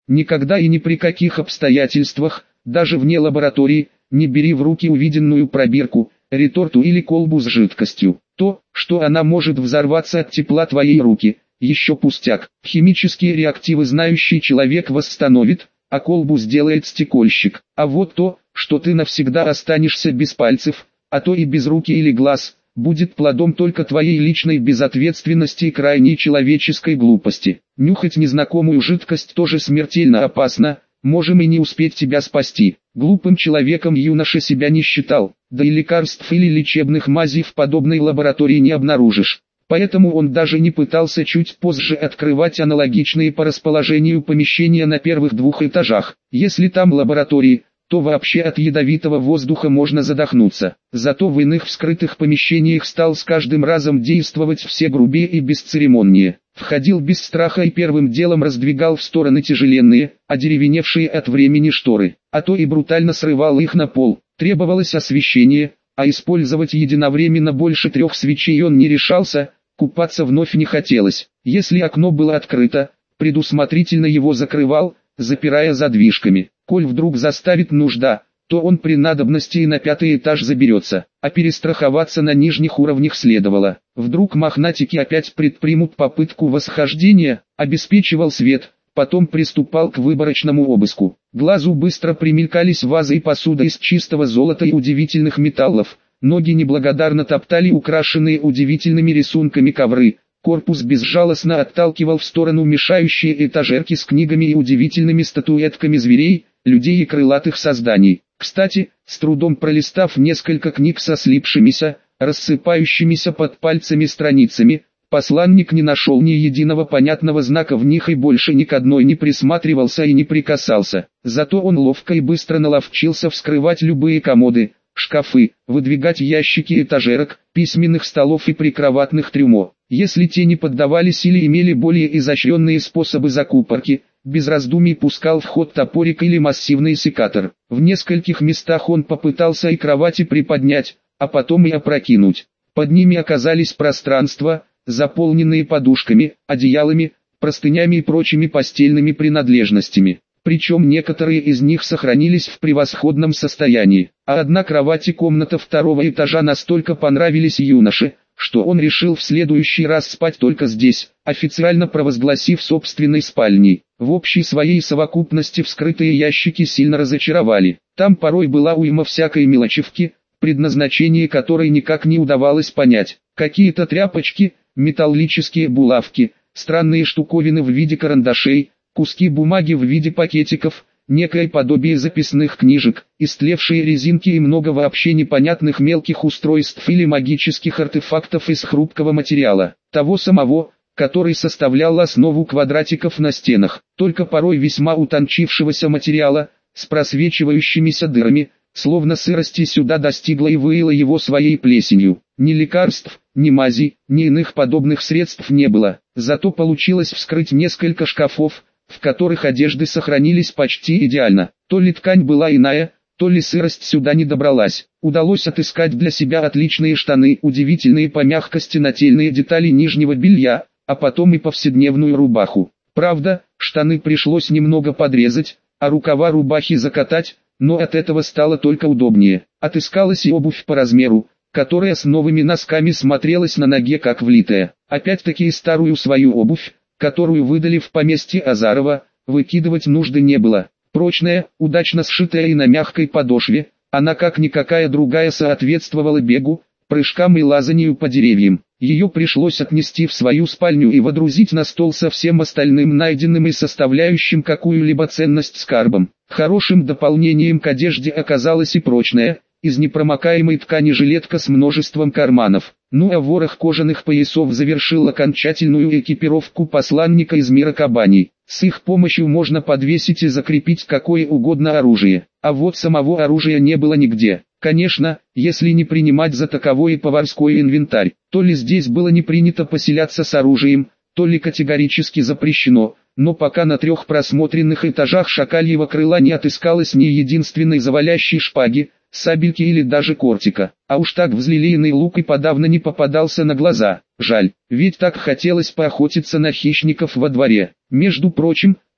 Никогда и ни при каких обстоятельствах, даже вне лаборатории, не бери в руки увиденную пробирку, реторту или колбу с жидкостью. То, что она может взорваться от тепла твоей руки, еще пустяк. Химические реактивы знающий человек восстановит, а колбу сделает стекольщик. А вот то, что ты навсегда останешься без пальцев, а то и без руки или глаз, будет плодом только твоей личной безответственности и крайней человеческой глупости. Нюхать незнакомую жидкость тоже смертельно опасно, можем и не успеть тебя спасти. Глупым человеком юноша себя не считал, да и лекарств или лечебных мазей в подобной лаборатории не обнаружишь. Поэтому он даже не пытался чуть позже открывать аналогичные по расположению помещения на первых 2 этажах. Если там лаборатории, то вообще от ядовитого воздуха можно задохнуться. Зато в иных вскрытых помещениях стал с каждым разом действовать все грубее и бесцеремоннее. Входил без страха и первым делом раздвигал в стороны тяжеленные, одеревеневшие от времени шторы, а то и брутально срывал их на пол. Требовалось освещение, а использовать единовременно больше 3 свечей он не решался, купаться вновь не хотелось. Если окно было открыто, предусмотрительно его закрывал, запирая задвижками. Коль вдруг заставит нужда, то он при надобности и на 5-й этаж заберется, а перестраховаться на нижних уровнях следовало. Вдруг мохнатики опять предпримут попытку восхождения, обеспечивал свет, потом приступал к выборочному обыску. Глазу быстро примелькались вазы и посуда из чистого золота и удивительных металлов, ноги неблагодарно топтали украшенные удивительными рисунками ковры, корпус безжалостно отталкивал в сторону мешающие этажерки с книгами и удивительными статуэтками зверей, людей и крылатых созданий. Кстати, с трудом пролистав несколько книг со слипшимися, рассыпающимися под пальцами страницами, посланник не нашел ни единого понятного знака в них и больше ни к одной не присматривался и не прикасался. Зато он ловко и быстро наловчился вскрывать любые комоды, шкафы, выдвигать ящики этажерок, письменных столов и прикроватных трюмо. Если те не поддавались или имели более изощренные способы закупорки, без раздумий пускал в ход топорик или массивный секатор. В нескольких местах он попытался и кровати приподнять, а потом и опрокинуть. Под ними оказались пространства, заполненные подушками, одеялами, простынями и прочими постельными принадлежностями. Причем некоторые из них сохранились в превосходном состоянии. А одна кровать и комната 2-го этажа настолько понравились юноше, что он решил в следующий раз спать только здесь, официально провозгласив собственной спальней. В общей своей совокупности вскрытые ящики сильно разочаровали. Там порой была уйма всякой мелочевки, предназначение которой никак не удавалось понять. Какие-то тряпочки, металлические булавки, странные штуковины в виде карандашей, куски бумаги в виде пакетиков, некое подобие записных книжек, истлевшие резинки и много вообще непонятных мелких устройств или магических артефактов из хрупкого материала, того самого, который составлял основу квадратиков на стенах, только порой весьма утончившегося материала, с просвечивающимися дырами, словно сырости сюда достигла и выила его своей плесенью. Ни лекарств, ни мазей, ни иных подобных средств не было, зато получилось вскрыть несколько шкафов, в которых одежды сохранились почти идеально. То ли ткань была иная, то ли сырость сюда не добралась. Удалось отыскать для себя отличные штаны, удивительные по мягкости нательные детали нижнего белья, а потом и повседневную рубаху. Правда, штаны пришлось немного подрезать, а рукава рубахи закатать, но от этого стало только удобнее. Отыскалась и обувь по размеру, которая с новыми носками смотрелась на ноге как влитая. Опять-таки и старую свою обувь, которую выдали в поместье Азарова, выкидывать нужды не было. Прочная, удачно сшитая и на мягкой подошве, она как никакая другая соответствовала бегу, прыжкам и лазанию по деревьям. Ее пришлось отнести в свою спальню и водрузить на стол со всем остальным найденным и составляющим какую-либо ценность скарбом. Хорошим дополнением к одежде оказалась и прочная, из непромокаемой ткани жилетка с множеством карманов. Ну а ворох кожаных поясов завершил окончательную экипировку посланника из мира кабаний. С их помощью можно подвесить и закрепить какое угодно оружие. А вот самого оружия не было нигде. Конечно, если не принимать за таковой поварской инвентарь, то ли здесь было не принято поселяться с оружием, то ли категорически запрещено, но пока на 3 просмотренных этажах шакальего крыла не отыскалось ни единственной завалящей шпаги, сабельки или даже кортика, а уж так взлелеянный лук и подавно не попадался на глаза. Жаль, ведь так хотелось поохотиться на хищников во дворе. Между прочим,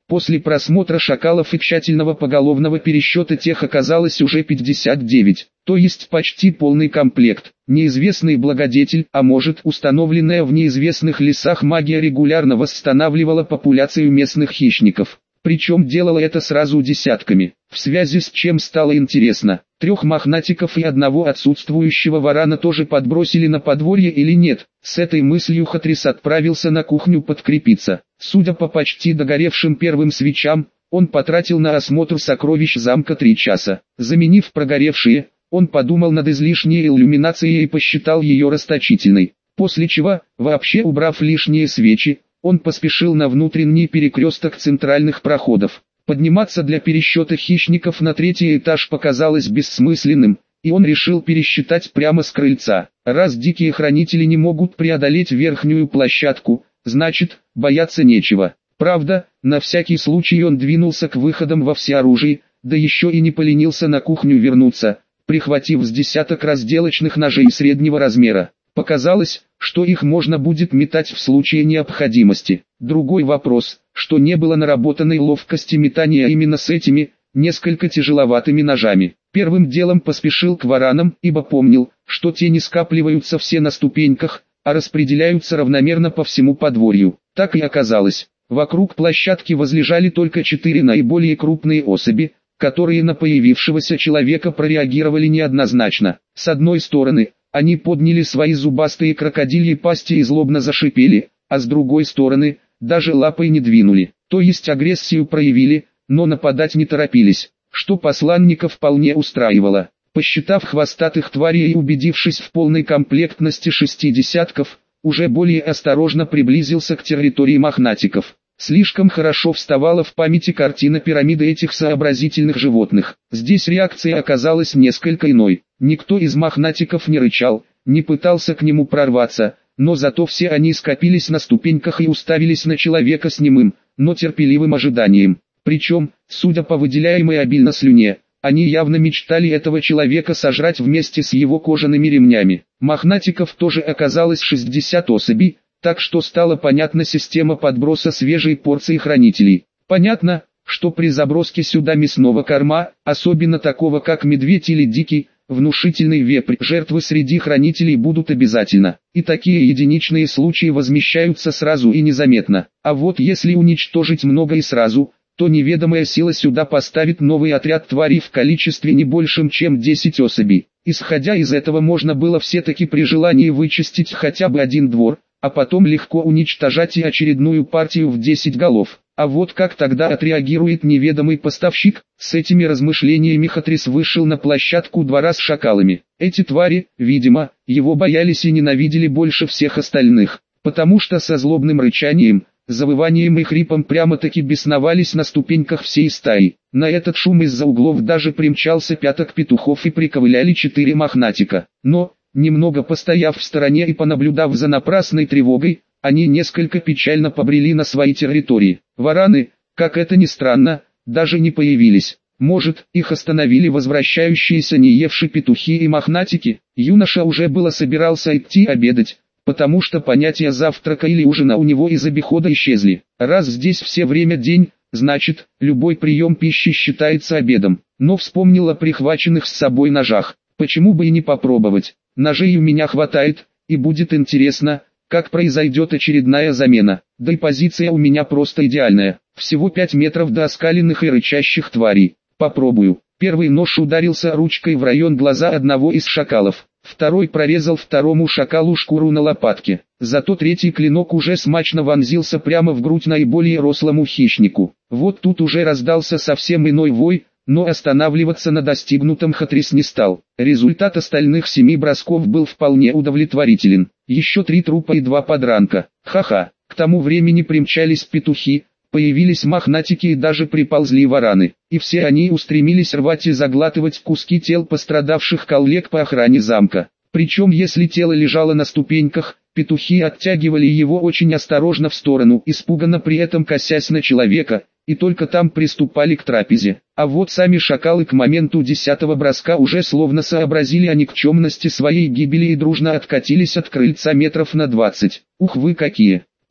После просмотра шакалов и тщательного поголовного пересчета тех оказалось уже 59, то есть почти полный комплект. Неизвестный благодетель, а может установленная в неизвестных лесах магия регулярно восстанавливала популяцию местных хищников. Причем делала это сразу десятками, в связи с чем стало интересно, 3 мохнатиков и одного отсутствующего варана тоже подбросили на подворье или нет. С этой мыслью Хатрис отправился на кухню подкрепиться. Судя по почти догоревшим первым свечам, он потратил на осмотр сокровищ замка 3 часа. Заменив прогоревшие, он подумал над излишней иллюминацией и посчитал ее расточительной. После чего, вообще убрав лишние свечи, он поспешил на внутренний перекресток центральных проходов. Подниматься для пересчета хищников на 3-й этаж показалось бессмысленным, и он решил пересчитать прямо с крыльца. Раз дикие хранители не могут преодолеть верхнюю площадку, значит, бояться нечего. Правда, на всякий случай он двинулся к выходам во всеоружии, да еще и не поленился на кухню вернуться, прихватив с десяток разделочных ножей среднего размера. Показалось, что их можно будет метать в случае необходимости. Другой вопрос, что не было наработанной ловкости метания именно с этими, несколько тяжеловатыми ножами. Первым делом поспешил к варанам, ибо помнил, что те не скапливаются все на ступеньках, а распределяются равномерно по всему подворью. Так и оказалось. Вокруг площадки возлежали только 4 наиболее крупные особи, которые на появившегося человека прореагировали неоднозначно. С одной стороны, они подняли свои зубастые крокодильи пасти и злобно зашипели, а с другой стороны, даже лапой не двинули, то есть агрессию проявили, но нападать не торопились, что посланника вполне устраивало. Посчитав хвостатых тварей и убедившись в полной комплектности 6 десятков, уже более осторожно приблизился к территории мохнатиков. Слишком хорошо вставала в памяти картина пирамиды этих сообразительных животных. Здесь реакция оказалась несколько иной. Никто из мохнатиков не рычал, не пытался к нему прорваться, но зато все они скопились на ступеньках и уставились на человека с немым, но терпеливым ожиданием. Причем, судя по выделяемой обильно слюне, они явно мечтали этого человека сожрать вместе с его кожаными ремнями. Мохнатиков тоже оказалось 60 особей, так что стала понятна система подброса свежей порции хранителей. Понятно, что при заброске сюда мясного корма, особенно такого как медведь или дикий, внушительный вепрь, жертвы среди хранителей будут обязательно. И такие единичные случаи возмещаются сразу и незаметно. А вот если уничтожить много и сразу, то неведомая сила сюда поставит новый отряд тварей в количестве не большим чем 10 особей. Исходя из этого можно было все-таки при желании вычистить хотя бы один двор, а потом легко уничтожать и очередную партию в 10 голов. А вот как тогда отреагирует неведомый поставщик? С этими размышлениями Хатрис вышел на площадку двора с шакалами. Эти твари, видимо, его боялись и ненавидели больше всех остальных, потому что со злобным рычанием, завыванием и хрипом прямо-таки бесновались на ступеньках всей стаи. На этот шум из-за углов даже примчался пяток петухов и приковыляли 4 мохнатика. Но, немного постояв в стороне и понаблюдав за напрасной тревогой, они несколько печально побрели на свои территории. Вараны, как это ни странно, даже не появились. Может, их остановили возвращающиеся не евшие петухи и мохнатики? Юноша уже было собирался идти обедать, потому что понятия завтрака или ужина у него из обихода исчезли. Раз здесь все время день, значит, любой прием пищи считается обедом. Но вспомнил о прихваченных с собой ножах. Почему бы и не попробовать? Ножей у меня хватает, и будет интересно, как произойдет очередная замена. Да и позиция у меня просто идеальная. Всего 5 метров до оскаленных и рычащих тварей. Попробую. Первый нож ударился ручкой в район глаза одного из шакалов. Второй прорезал второму шакалу шкуру на лопатке. Зато третий клинок уже смачно вонзился прямо в грудь наиболее рослому хищнику. Вот тут уже раздался совсем иной вой, но останавливаться на достигнутом Хатрис не стал. Результат остальных 7 бросков был вполне удовлетворителен. Еще 3 трупа и 2 подранка. Ха-ха. К тому времени примчались петухи, появились мохнатики и даже приползли вараны. И все они устремились рвать и заглатывать куски тел пострадавших коллег по охране замка. Причем если тело лежало на ступеньках, петухи оттягивали его очень осторожно в сторону, испуганно при этом косясь на человека, и только там приступали к трапезе. А вот сами шакалы к моменту 10-го броска уже словно сообразили о никчемности своей гибели и дружно откатились от крыльца метров на 20. Ух вы какие!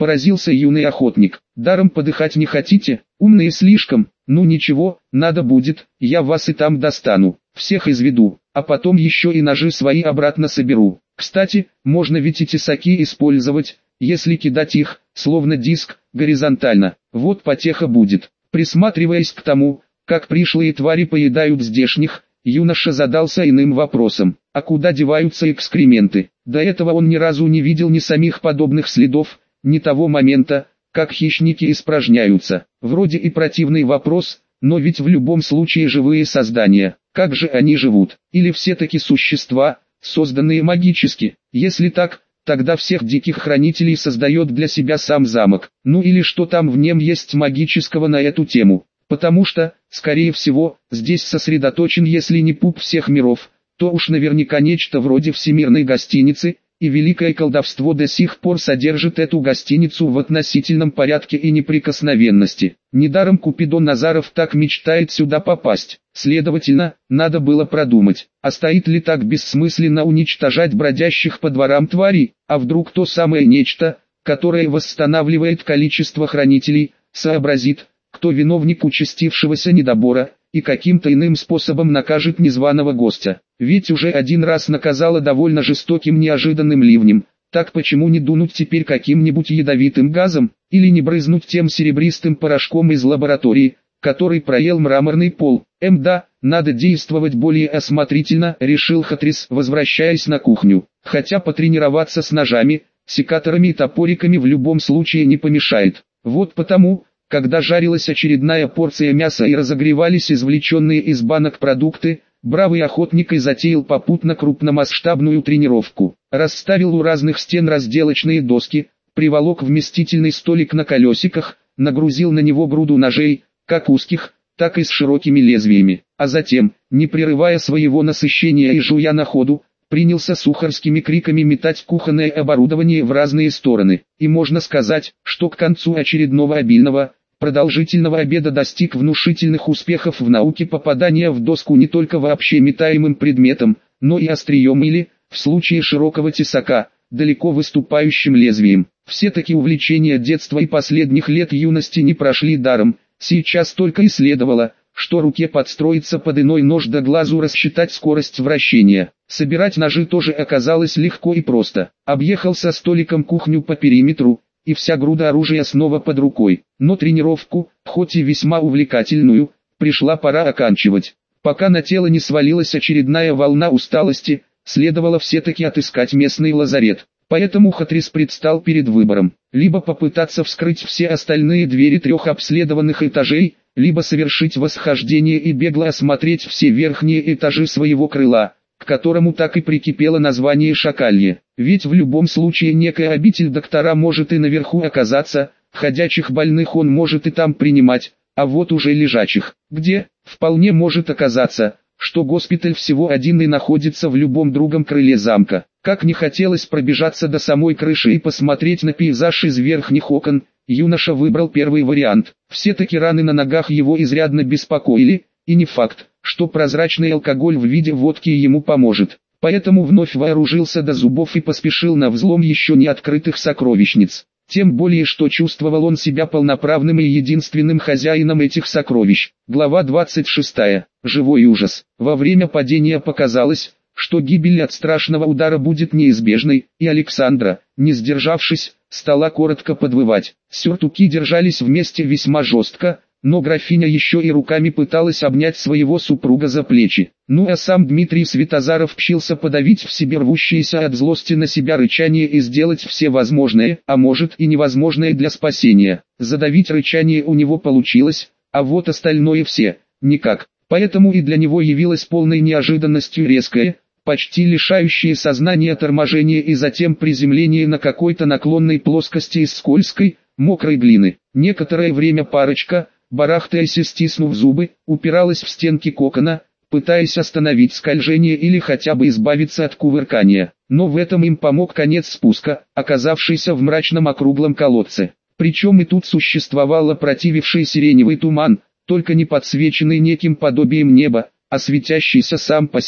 Поразился юный охотник. Даром подыхать не хотите? Умные слишком. Ну ничего, надо будет, я вас и там достану. Всех изведу, а потом еще и ножи свои обратно соберу. Кстати, можно ведь и тесаки использовать, если кидать их, словно диск, горизонтально. Вот потеха будет. Присматриваясь к тому, как пришлые твари поедают здешних, юноша задался иным вопросом. А куда деваются экскременты? До этого он ни разу не видел ни самих подобных следов, ни того момента, как хищники испражняются. Вроде и противный вопрос, но ведь в любом случае живые создания. Как же они живут? Или все-таки существа, созданные магически? Если так, тогда всех диких хранителей создает для себя сам замок. Ну или что там в нем есть магического на эту тему. Потому что, скорее всего, здесь сосредоточен если не пуп всех миров, то уж наверняка нечто вроде всемирной гостиницы, и великое колдовство до сих пор содержит эту гостиницу в относительном порядке и неприкосновенности. Недаром Купидон Назаров так мечтает сюда попасть. Следовательно, надо было продумать, а стоит ли так бессмысленно уничтожать бродящих по дворам тварей, а вдруг то самое нечто, которое восстанавливает количество хранителей, сообразит, кто виновник участившегося недобора, и каким-то иным способом накажет незваного гостя. Ведь уже один раз наказала довольно жестоким неожиданным ливнем, так почему не дунуть теперь каким-нибудь ядовитым газом, или не брызнуть тем серебристым порошком из лаборатории, который проел мраморный пол. Да, надо действовать более осмотрительно, решил Хатрис, возвращаясь на кухню. Хотя потренироваться с ножами, секаторами и топориками в любом случае не помешает. Вот потому, когда жарилась очередная порция мяса и разогревались извлеченные из банок продукты, бравый охотник и затеял попутно крупномасштабную тренировку. Расставил у разных стен разделочные доски, приволок вместительный столик на колесиках, нагрузил на него груду ножей, как узких, так и с широкими лезвиями, а затем, не прерывая своего насыщения и жуя на ходу, принялся сухарскими криками метать кухонное оборудование в разные стороны. И можно сказать, что к концу очередного обильного, продолжительного обеда достиг внушительных успехов в науке попадания в доску не только вообще метаемым предметом, но и острием или, в случае широкого тесака, далеко выступающим лезвием. Все-таки увлечения детства и последних лет юности не прошли даром, сейчас только и следовало, что руке подстроиться под иной нож да глазу рассчитать скорость вращения. Собирать ножи тоже оказалось легко и просто. Объехал со столиком кухню по периметру, и вся груда оружия снова под рукой. Но тренировку, хоть и весьма увлекательную, пришла пора оканчивать. Пока на тело не свалилась очередная волна усталости, следовало все-таки отыскать местный лазарет. Поэтому Хатрис предстал перед выбором: либо попытаться вскрыть все остальные двери 3 обследованных этажей, либо совершить восхождение и бегло осмотреть все верхние этажи своего крыла, к которому так и прикипело название Шакалье. Ведь в любом случае некая обитель доктора может и наверху оказаться, ходячих больных он может и там принимать, а вот уже лежачих, где, вполне может оказаться, что госпиталь всего один и находится в любом другом крыле замка. Как не хотелось пробежаться до самой крыши и посмотреть на пейзаж из верхних окон, юноша выбрал первый вариант. Все-таки раны на ногах его изрядно беспокоили, и не факт, что прозрачный алкоголь в виде водки ему поможет. Поэтому вновь вооружился до зубов и поспешил на взлом еще не открытых сокровищниц. Тем более, что чувствовал он себя полноправным и единственным хозяином этих сокровищ. Глава 26. Живой ужас. Во время падения показалось, что гибель от страшного удара будет неизбежной, и Александра, не сдержавшись, стала коротко подвывать. Сюртуки держались вместе весьма жестко, но графиня еще и руками пыталась обнять своего супруга за плечи. Ну а сам Дмитрий Светозаров пщился подавить в себе рвущееся от злости на себя рычание и сделать все возможное, а может и невозможное для спасения. Задавить рычание у него получилось, а вот остальное все, никак. Поэтому и для него явилось полной неожиданностью резкое, почти лишающее сознания торможение и затем приземление на какой-то наклонной плоскости из скользкой, мокрой глины. Некоторое время парочка, барахтаясь и стиснув зубы, упиралась в стенки кокона, пытаясь остановить скольжение или хотя бы избавиться от кувыркания. Но в этом им помог конец спуска, оказавшийся в мрачном округлом колодце. Причем и тут существовал опротививший сиреневый туман, только не подсвеченный неким подобием неба, а светящийся сам по себе.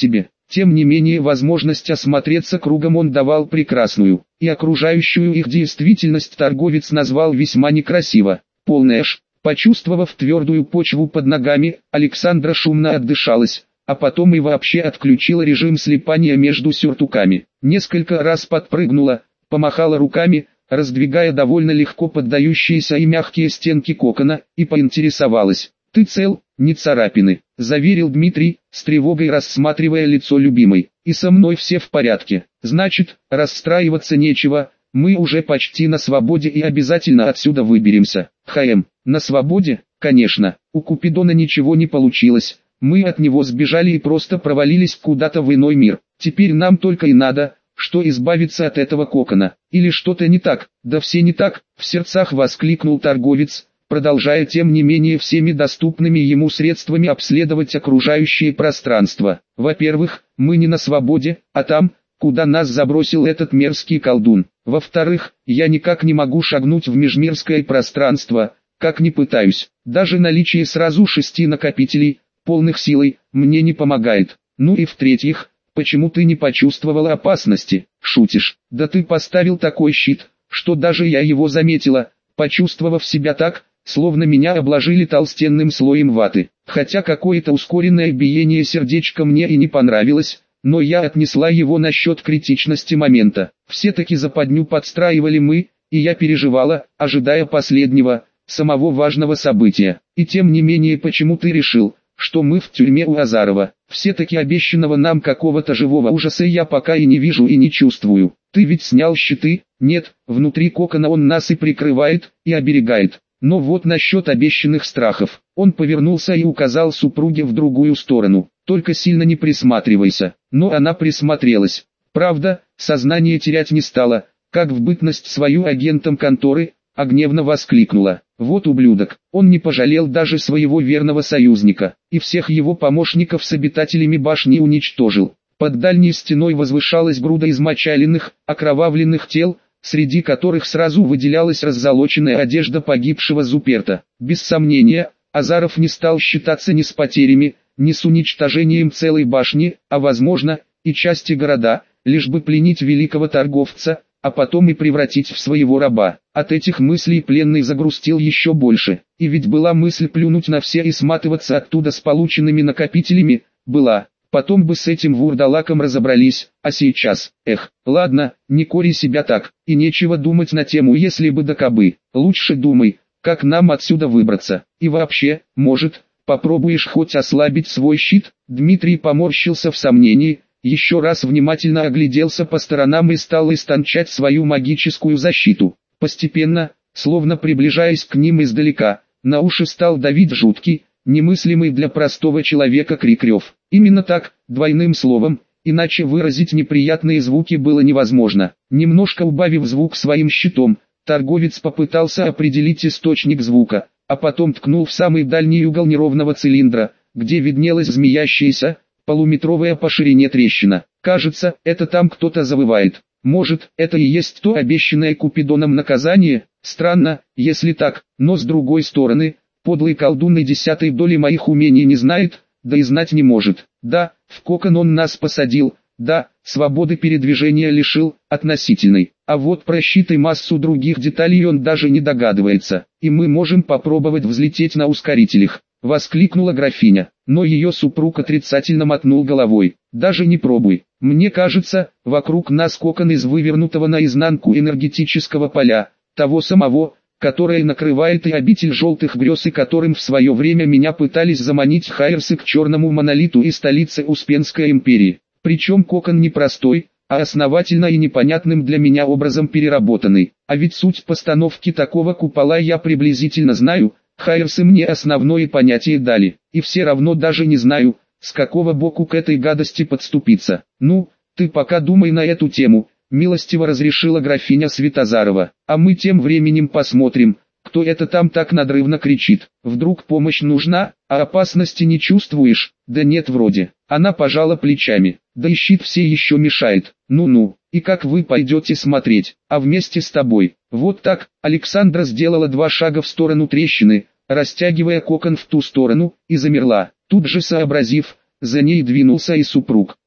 Тем не менее возможность осмотреться кругом он давал прекрасную, и окружающую их действительность торговец назвал весьма некрасиво. Полная ж. Почувствовав твердую почву под ногами, Александра шумно отдышалась, а потом и вообще отключила режим слипания между сюртуками. Несколько раз подпрыгнула, помахала руками, раздвигая довольно легко поддающиеся и мягкие стенки кокона, и поинтересовалась: «Ты цел, не царапины», — заверил Дмитрий, с тревогой рассматривая лицо любимой. «И со мной все в порядке. Значит, расстраиваться нечего, мы уже почти на свободе и обязательно отсюда выберемся». На свободе, конечно, у Купидона ничего не получилось, мы от него сбежали и просто провалились куда-то в иной мир. Теперь нам только и надо, что избавиться от этого кокона. Или что-то не так? Да все не так, в сердцах воскликнул торговец, продолжая тем не менее всеми доступными ему средствами обследовать окружающее пространство. Во-первых, мы не на свободе, а там, куда нас забросил этот мерзкий колдун. Во-вторых, я никак не могу шагнуть в межмирское пространство, как ни пытаюсь. Даже наличие сразу 6 накопителей, полных силой, мне не помогает. Ну и в-третьих, почему ты не почувствовала опасности? Шутишь? Да ты поставил такой щит, что даже я его заметила, почувствовав себя так, словно меня обложили толстенным слоем ваты. Хотя какое-то ускоренное биение сердечка мне и не понравилось, но я отнесла его насчет критичности момента. Все-таки западню подстраивали мы, и я переживала, ожидая последнего, самого важного события. И тем не менее, почему ты решил, что мы в тюрьме у Азарова? Все-таки обещанного нам какого-то живого ужаса я пока и не вижу и не чувствую. Ты ведь снял щиты? Нет, внутри кокона он нас и прикрывает, и оберегает. Но вот насчет обещанных страхов. Он повернулся и указал супруге в другую сторону. Только сильно не присматривайся. Но она присмотрелась. Правда, сознание терять не стала, как в бытность свою агентом конторы, а гневно воскликнула: «Вот ублюдок, он не пожалел даже своего верного союзника, и всех его помощников с обитателями башни уничтожил». Под дальней стеной возвышалась груда измочаленных, окровавленных тел, среди которых сразу выделялась раззолоченная одежда погибшего Зуперта. Без сомнения, Азаров не стал считаться ни с потерями, ни с уничтожением целой башни, а возможно, и части города, лишь бы пленить великого торговца, а потом и превратить в своего раба. От этих мыслей пленный загрустил еще больше. И ведь была мысль плюнуть на все и сматываться оттуда с полученными накопителями, была. Потом бы с этим вурдалаком разобрались, а сейчас, ладно, не кори себя так, и нечего думать на тему «если бы да кабы». Лучше думай, как нам отсюда выбраться. И вообще, может, попробуешь хоть ослабить свой щит? Дмитрий поморщился в сомнении, еще раз внимательно огляделся по сторонам и стал истончать свою магическую защиту. Постепенно, словно приближаясь к ним издалека, на уши стал давить жуткий, немыслимый для простого человека крик рев. Именно так, двойным словом, иначе выразить неприятные звуки было невозможно. Немножко убавив звук своим щитом, торговец попытался определить источник звука, а потом ткнул в самый дальний угол неровного цилиндра, где виднелась змеящаяся, полуметровая по ширине трещина. Кажется, это там кто-то завывает. Может, это и есть то обещанное Купидоном наказание? Странно, если так, но с другой стороны, подлый колдун и 10-й доли моих умений не знает, да и знать не может. Да, в кокон он нас посадил, да, свободы передвижения лишил, относительной. А вот про щит и массу других деталей он даже не догадывается. И мы можем попробовать взлететь на ускорителях, воскликнула графиня. Но ее супруг отрицательно мотнул головой. Даже не пробуй. Мне кажется, вокруг нас кокон из вывернутого наизнанку энергетического поля, того самого, которое накрывает и обитель желтых грез, и которым в свое время меня пытались заманить хайерсы к черному монолиту и столице Успенской империи. Причем кокон не простой, а основательно и непонятным для меня образом переработанный. А ведь суть постановки такого купола я приблизительно знаю. Хайерсы мне основное понятие дали, и все равно даже не знаю, с какого боку к этой гадости подступиться. Ну, ты пока думай на эту тему, милостиво разрешила графиня Светозарова, а мы тем временем посмотрим, кто это там так надрывно кричит. Вдруг помощь нужна, а опасности не чувствуешь? Да нет вроде. Она пожала плечами. Да и щит все еще мешает. Ну-ну, и как вы пойдете смотреть, а вместе с тобой? Вот так. Александра сделала 2 шага в сторону трещины, растягивая кокон в ту сторону, и замерла. Тут же сообразив, за ней двинулся и супруг.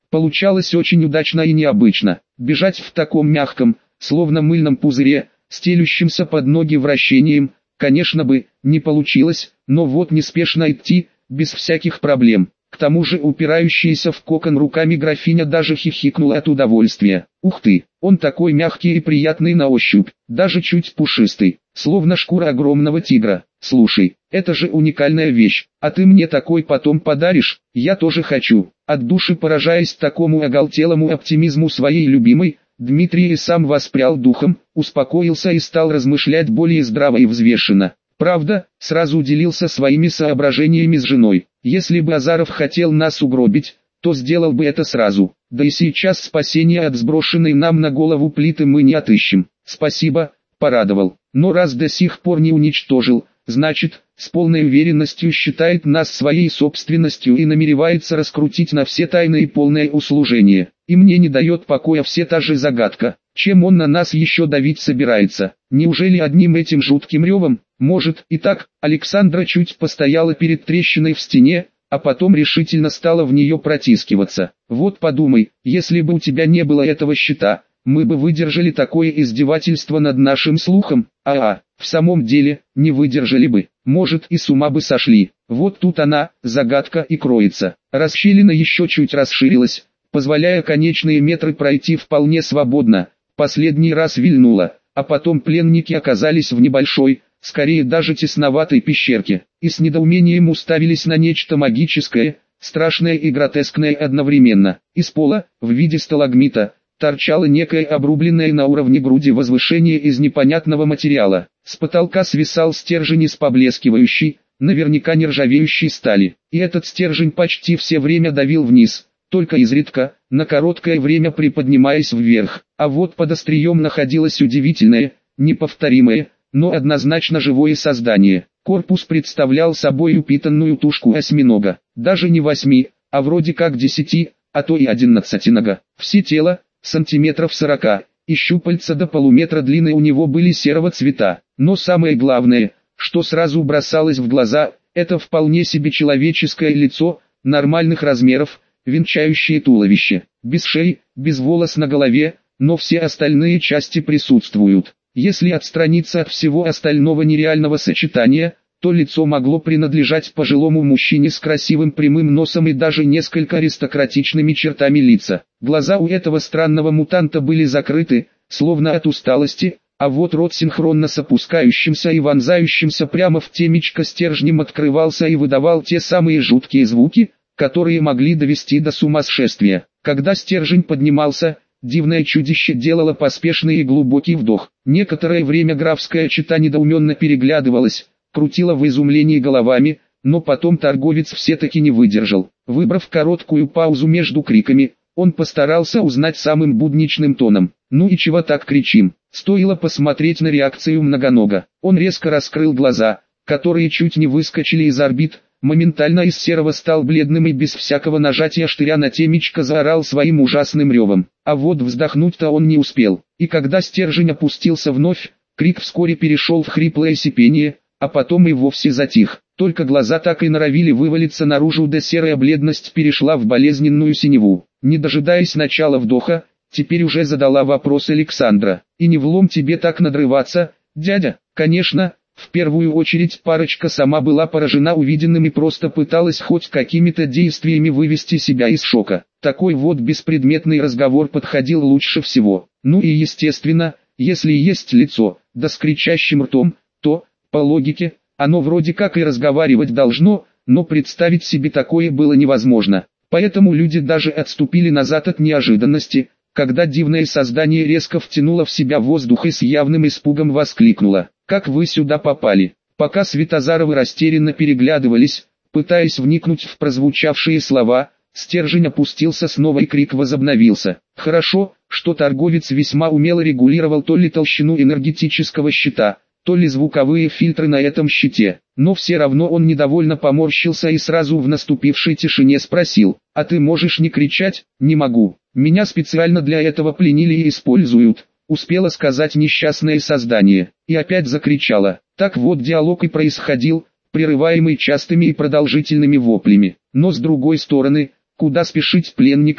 Получалось очень удачно и необычно. Бежать в таком мягком, словно мыльном пузыре, стелющемся под ноги вращением, конечно бы, не получилось, но вот неспешно идти, без всяких проблем. К тому же упирающаяся в кокон руками графиня даже хихикнула от удовольствия. Ух ты, он такой мягкий и приятный на ощупь, даже чуть пушистый, словно шкура огромного тигра. Слушай, это же уникальная вещь, а ты мне такой потом подаришь? Я тоже хочу. От души поражаясь такому оголтелому оптимизму своей любимой, Дмитрий и сам воспрял духом, успокоился и стал размышлять более здраво и взвешенно. Правда, сразу делился своими соображениями с женой. Если бы Азаров хотел нас угробить, то сделал бы это сразу. Да и сейчас спасения от сброшенной нам на голову плиты мы не отыщем. Спасибо, порадовал. Но раз до сих пор не уничтожил, значит, с полной уверенностью считает нас своей собственностью и намеревается раскрутить на все тайны и полное услужение. И мне не дает покоя все та же загадка, чем он на нас еще давить собирается. Неужели одним этим жутким ревом? Может и так. Александра чуть постояла перед трещиной в стене, а потом решительно стала в нее протискиваться. Вот подумай, если бы у тебя не было этого щита, мы бы выдержали такое издевательство над нашим слухом, в самом деле, не выдержали бы, может и с ума бы сошли. Вот тут она, загадка и кроется. Расщелина еще чуть расширилась, позволяя конечные метры пройти вполне свободно. Последний раз вильнула, а потом пленники оказались в небольшой, скорее даже тесноватой пещерке, и с недоумением уставились на нечто магическое, страшное и гротескное одновременно. Из пола, в виде сталагмита, торчало некое обрубленное на уровне груди возвышение из непонятного материала. С потолка свисал стержень из поблескивающей, наверняка нержавеющей стали, и этот стержень почти все время давил вниз, только изредка, на короткое время приподнимаясь вверх. А вот под острием находилось удивительное, неповторимое, но однозначно живое создание. Корпус представлял собой упитанную тушку осьминога, даже не 8, а вроде как 10, а то и 11-нога. Все тело, сантиметров 40, и щупальца до полуметра длины у него были серого цвета. Но самое главное, что сразу бросалось в глаза, это вполне себе человеческое лицо, нормальных размеров, венчающее туловище, без шеи, без волос на голове, но все остальные части присутствуют. Если отстраниться от всего остального нереального сочетания, то лицо могло принадлежать пожилому мужчине с красивым прямым носом и даже несколько аристократичными чертами лица. Глаза у этого странного мутанта были закрыты, словно от усталости, а вот рот синхронно с опускающимся и вонзающимся прямо в темечко стержнем открывался и выдавал те самые жуткие звуки, которые могли довести до сумасшествия. Когда стержень поднимался, дивное чудище делало поспешный и глубокий вдох. Некоторое время графская чета недоуменно переглядывалась, крутила в изумлении головами, но потом торговец все-таки не выдержал. Выбрав короткую паузу между криками, он постарался узнать самым будничным тоном. «Ну и чего так кричим?» Стоило посмотреть на реакцию многонога. Он резко раскрыл глаза, которые чуть не выскочили из орбит, моментально из серого стал бледным и без всякого нажатия штыря на темечко заорал своим ужасным ревом. А вот вздохнуть-то он не успел, и когда стержень опустился вновь, крик вскоре перешел в хриплое сипение, а потом и вовсе затих. Только глаза так и норовили вывалиться наружу, да серая бледность перешла в болезненную синеву. Не дожидаясь начала вдоха, теперь уже задала вопрос Александра. «И не влом тебе так надрываться, дядя?» «Конечно». В первую очередь парочка сама была поражена увиденным и просто пыталась хоть какими-то действиями вывести себя из шока. Такой вот беспредметный разговор подходил лучше всего. Ну и естественно, если есть лицо, да с кричащим ртом, то, по логике, оно вроде как и разговаривать должно, но представить себе такое было невозможно. Поэтому люди даже отступили назад от неожиданности, когда дивное создание резко втянуло в себя воздух и с явным испугом воскликнуло: «Как вы сюда попали?» Пока Светозаровы растерянно переглядывались, пытаясь вникнуть в прозвучавшие слова, стержень опустился снова и крик возобновился. Хорошо, что торговец весьма умело регулировал то ли толщину энергетического щита, то ли звуковые фильтры на этом щите, но все равно он недовольно поморщился и сразу в наступившей тишине спросил: «А ты можешь не кричать?» «Не могу. Меня специально для этого пленили и используют», успело сказать несчастное создание, и опять закричала. Так вот диалог и происходил, прерываемый частыми и продолжительными воплями. Но с другой стороны, куда спешить пленникам,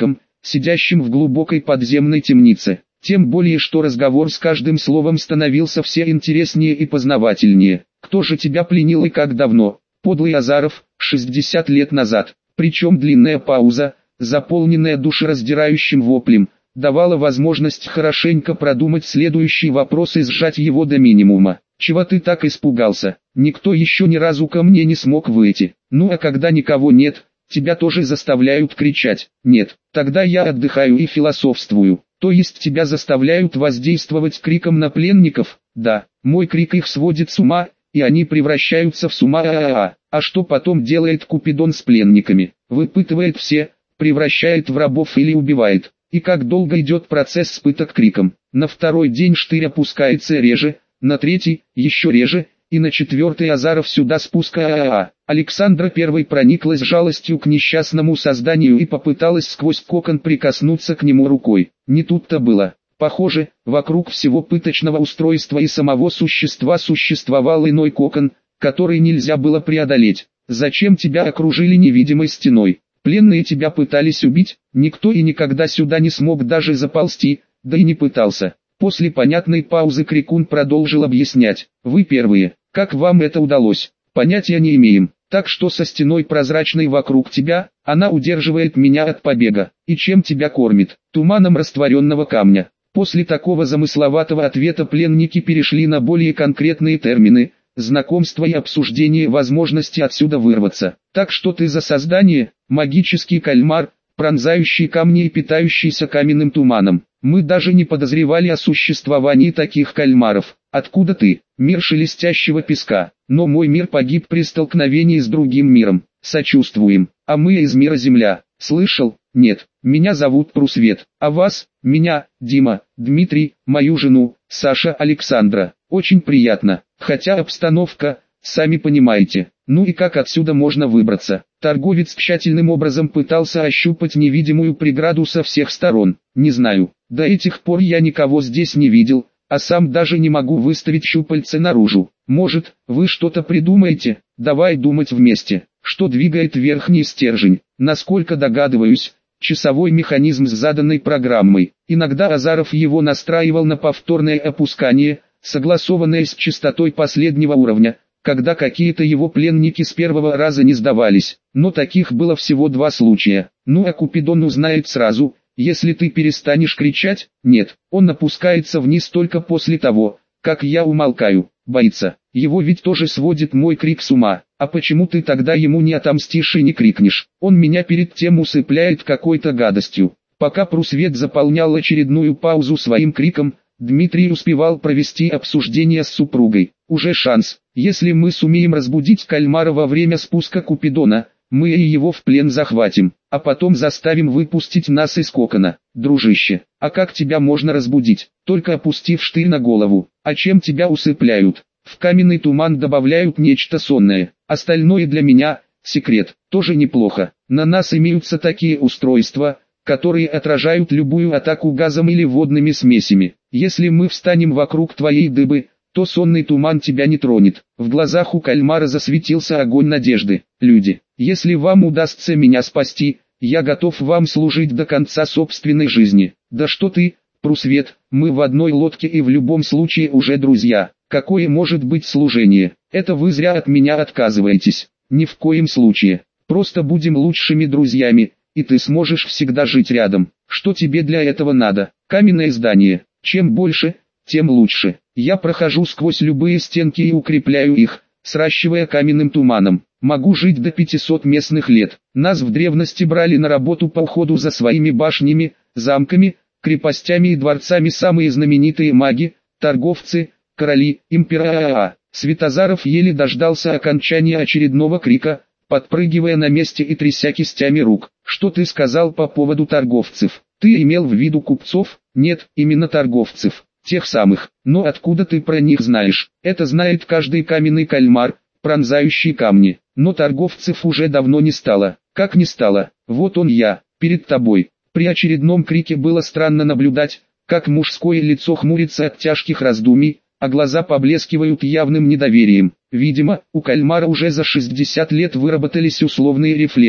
сидящим в глубокой подземной темнице. Тем более, что разговор с каждым словом становился все интереснее и познавательнее. «Кто же тебя пленил и как давно?» «Подлый Азаров, 60 лет назад». Причем длинная пауза, заполненная душераздирающим воплем, давала возможность хорошенько продумать следующий вопрос и сжать его до минимума. «Чего ты так испугался? Никто еще ни разу ко мне не смог выйти. Ну а когда никого нет, тебя тоже заставляют кричать?» «Нет, тогда я отдыхаю и философствую». «То есть тебя заставляют воздействовать криком на пленников?» «Да, мой крик их сводит с ума, и они превращаются в с ума. А что потом делает Купидон с пленниками? Выпытывает все, превращает в рабов или убивает. И как долго идет процесс пыток криком? На второй день штырь опускается реже, на третий еще реже, и на четвертый Азаров сюда спуска. Александра первой прониклась жалостью к несчастному созданию и попыталась сквозь кокон прикоснуться к нему рукой. Не тут-то было. Похоже, вокруг всего пыточного устройства и самого существа существовал иной кокон, который нельзя было преодолеть. «Зачем тебя окружили невидимой стеной? Пленные тебя пытались убить, никто и никогда сюда не смог даже заползти, да и не пытался». После понятной паузы Крикун продолжил объяснять. «Вы первые, как вам это удалось? Понятия не имеем. Так что со стеной прозрачной вокруг тебя, она удерживает меня от побега. И чем тебя кормит? Туманом растворенного камня». После такого замысловатого ответа пленники перешли на более конкретные термины, знакомство и обсуждение возможности отсюда вырваться. «Так что ты за создание?» «Магический кальмар, пронзающий камни и питающийся каменным туманом. Мы даже не подозревали о существовании таких кальмаров. Откуда ты?» «Мир шелестящего песка. Но мой мир погиб при столкновении с другим миром. Сочувствуем. А мы из мира Земля. Слышал? Нет. Меня зовут Прусвет. А вас?» «Меня, Дима, Дмитрий, мою жену, Саша, Александра. Очень приятно. Хотя обстановка, сами понимаете. Ну и как отсюда можно выбраться?» Торговец тщательным образом пытался ощупать невидимую преграду со всех сторон. «Не знаю. До этих пор я никого здесь не видел, а сам даже не могу выставить щупальце наружу. Может, вы что-то придумаете? Давай думать вместе. Что двигает верхний стержень?» «Насколько догадываюсь, часовой механизм с заданной программой. Иногда Азаров его настраивал на повторное опускание, согласованное с частотой последнего уровня, когда какие-то его пленники с первого раза не сдавались. Но таких было всего 2 случая. Ну а Купидон узнает сразу, если ты перестанешь кричать. Нет, он опускается вниз только после того, как я умолкаю. Боится. Его ведь тоже сводит мой крик с ума. А почему ты тогда ему не отомстишь и не крикнешь? Он меня перед тем усыпляет какой-то гадостью». Пока Прусвет заполнял очередную паузу своим криком, Дмитрий успевал провести обсуждение с супругой. «Уже шанс. Если мы сумеем разбудить кальмара во время спуска Купидона, мы и его в плен захватим, а потом заставим выпустить нас из кокона. Дружище, а как тебя можно разбудить? Только опустив штырь на голову. А чем тебя усыпляют? В каменный туман добавляют нечто сонное. Остальное для меня – секрет. Тоже неплохо. На нас имеются такие устройства, которые отражают любую атаку газом или водными смесями. Если мы встанем вокруг твоей дыбы, то сонный туман тебя не тронет». В глазах у кальмара засветился огонь надежды. «Люди, если вам удастся меня спасти, я готов вам служить до конца собственной жизни». «Да что ты, Прусвет, мы в одной лодке и в любом случае уже друзья. Какое может быть служение? Это вы зря от меня отказываетесь». «Ни в коем случае. Просто будем лучшими друзьями, и ты сможешь всегда жить рядом. Что тебе для этого надо? Каменное здание. Чем больше, тем лучше. Я прохожу сквозь любые стенки и укрепляю их, сращивая каменным туманом. Могу жить до 500 местных лет. Нас в древности брали на работу по уходу за своими башнями, замками, крепостями и дворцами самые знаменитые маги, торговцы, короли, императора». Святозаров еле дождался окончания очередного крика, подпрыгивая на месте и тряся кистями рук. «Что ты сказал по поводу торговцев? Ты имел в виду купцов?» «Нет, именно торговцев. Тех самых. Но откуда ты про них знаешь?» «Это знает каждый каменный кальмар, пронзающий камни. Но торговцев уже давно не стало». «Как не стало? Вот он я, перед тобой». При очередном крике было странно наблюдать, как мужское лицо хмурится от тяжких раздумий, а глаза поблескивают явным недоверием. Видимо, у кальмара уже за 60 лет выработались условные рефлексы.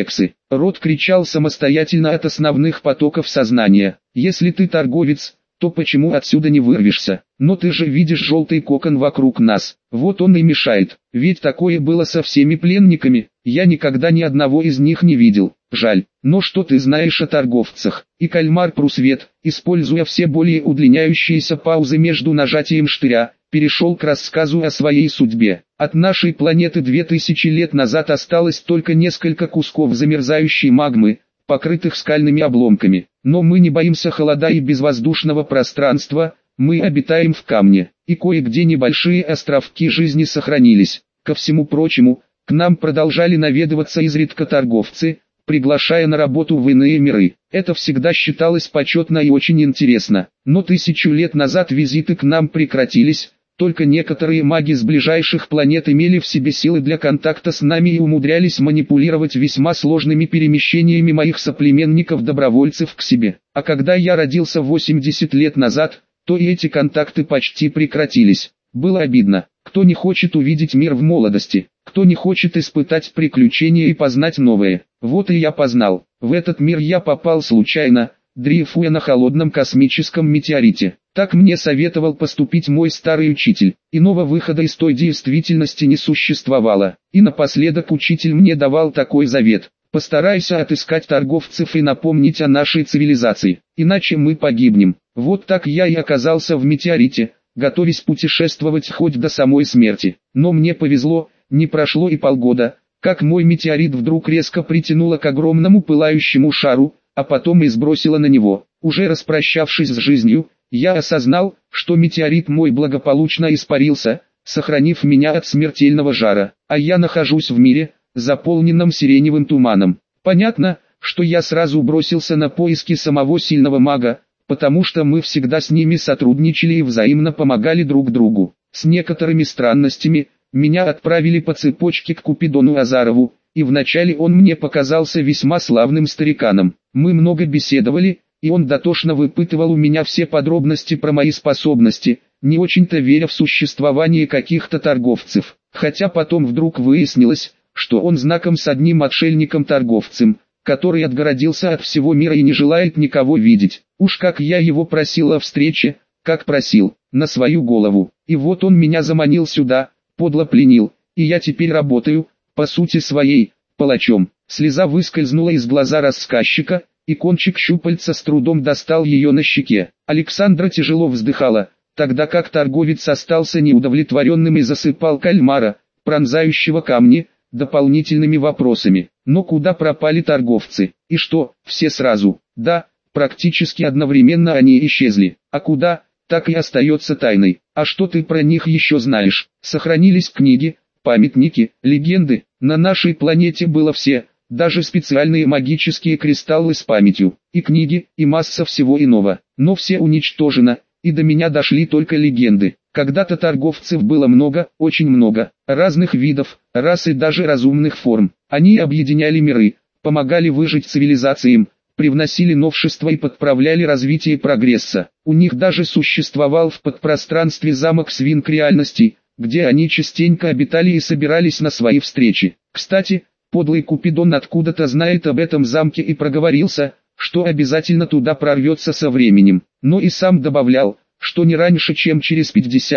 Рот кричал самостоятельно от основных потоков сознания. Если ты торговец, то почему отсюда не вырвешься? Но ты же видишь желтый кокон вокруг нас. Вот он и мешает. Ведь такое было со всеми пленниками. Я никогда ни одного из них не видел. Жаль. Но что ты знаешь о торговцах? И кальмар Прусвет, используя все более удлиняющиеся паузы между нажатием штыря, перешел к рассказу о своей судьбе. От нашей планеты 2000 лет назад осталось только несколько кусков замерзающей магмы, покрытых скальными обломками. Но мы не боимся холода и безвоздушного пространства, мы обитаем в камне, и кое-где небольшие островки жизни сохранились. Ко всему прочему, к нам продолжали наведываться изредка торговцы, приглашая на работу в иные миры. Это всегда считалось почетно и очень интересно. Но 1000 лет назад визиты к нам прекратились, только некоторые маги с ближайших планет имели в себе силы для контакта с нами и умудрялись манипулировать весьма сложными перемещениями моих соплеменников-добровольцев к себе. А когда я родился 80 лет назад, то и эти контакты почти прекратились. Было обидно. Кто не хочет увидеть мир в молодости? Кто не хочет испытать приключения и познать новое? Вот и я познал. В этот мир я попал случайно, дрейфуя на холодном космическом метеорите. Так мне советовал поступить мой старый учитель. Иного выхода из той действительности не существовало. И напоследок учитель мне давал такой завет: постарайся отыскать торговцев и напомнить о нашей цивилизации, иначе мы погибнем. Вот так я и оказался в метеорите, готовясь путешествовать хоть до самой смерти. Но мне повезло, не прошло и полгода, как мой метеорит вдруг резко притянуло к огромному пылающему шару, а потом и сбросило на него. Уже распрощавшись с жизнью, я осознал, что метеорит мой благополучно испарился, сохранив меня от смертельного жара, а я нахожусь в мире, заполненном сиреневым туманом. Понятно, что я сразу бросился на поиски самого сильного мага, потому что мы всегда с ними сотрудничали и взаимно помогали друг другу. С некоторыми странностями, меня отправили по цепочке к Купидону Азарову, и вначале он мне показался весьма славным стариканом. Мы много беседовали, и он дотошно выпытывал у меня все подробности про мои способности, не очень-то веря в существование каких-то торговцев. Хотя потом вдруг выяснилось, что он знаком с одним отшельником-торговцем, который отгородился от всего мира и не желает никого видеть. Уж как я его просил о встрече, как просил, на свою голову. И вот он меня заманил сюда, подло пленил, и я теперь работаю, по сути своей, палачом. Слеза выскользнула из глаза рассказчика, и кончик щупальца с трудом достал ее на щеке. Александра тяжело вздыхала, тогда как торговец остался неудовлетворенным и засыпал кальмара, пронзающего камни, дополнительными вопросами. Но куда пропали торговцы? И что, все сразу? Да, практически одновременно они исчезли. А куда, так и остается тайной. А что ты про них еще знаешь? Сохранились книги, памятники, легенды. На нашей планете было все, даже специальные магические кристаллы с памятью, и книги, и масса всего иного. Но все уничтожено, и до меня дошли только легенды. Когда-то торговцев было много, очень много, разных видов, рас и даже разумных форм. Они объединяли миры, помогали выжить цивилизациям, привносили новшества и подправляли развитие прогресса. У них даже существовал в подпространстве замок свинк реальности, где они частенько обитали и собирались на свои встречи. Кстати, подлый Купидон откуда-то знает об этом замке и проговорился, что обязательно туда прорвется со временем. Но и сам добавлял, что не раньше, чем через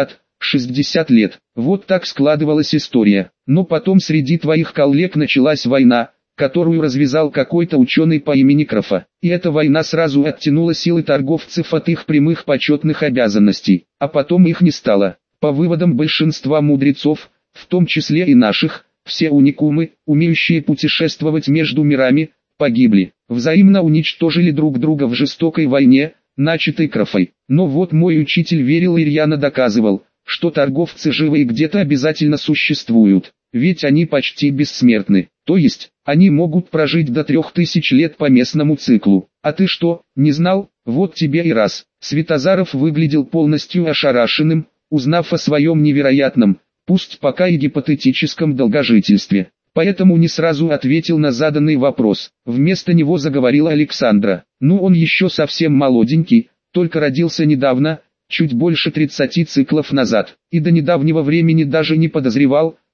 50-60 лет. Вот так складывалась история. Но потом среди твоих коллег началась война, которую развязал какой-то ученый по имени Крофа. И эта война сразу оттянула силы торговцев от их прямых почетных обязанностей, а потом их не стало. По выводам большинства мудрецов, в том числе и наших, все уникумы, умеющие путешествовать между мирами, погибли. Взаимно уничтожили друг друга в жестокой войне, начатой Крофой. Но вот мой учитель верил и рьяно доказывал, что торговцы живы и где-то обязательно существуют, ведь они почти бессмертны, то есть, они могут прожить до 3000 лет по местному циклу. А ты что, не знал? Вот тебе и раз. Светозаров выглядел полностью ошарашенным, узнав о своем невероятном, пусть пока и гипотетическом долгожительстве. Поэтому не сразу ответил на заданный вопрос. Вместо него заговорила Александра. Ну, он еще совсем молоденький, только родился недавно, чуть больше 30 циклов назад, и до недавнего времени даже не подозревал,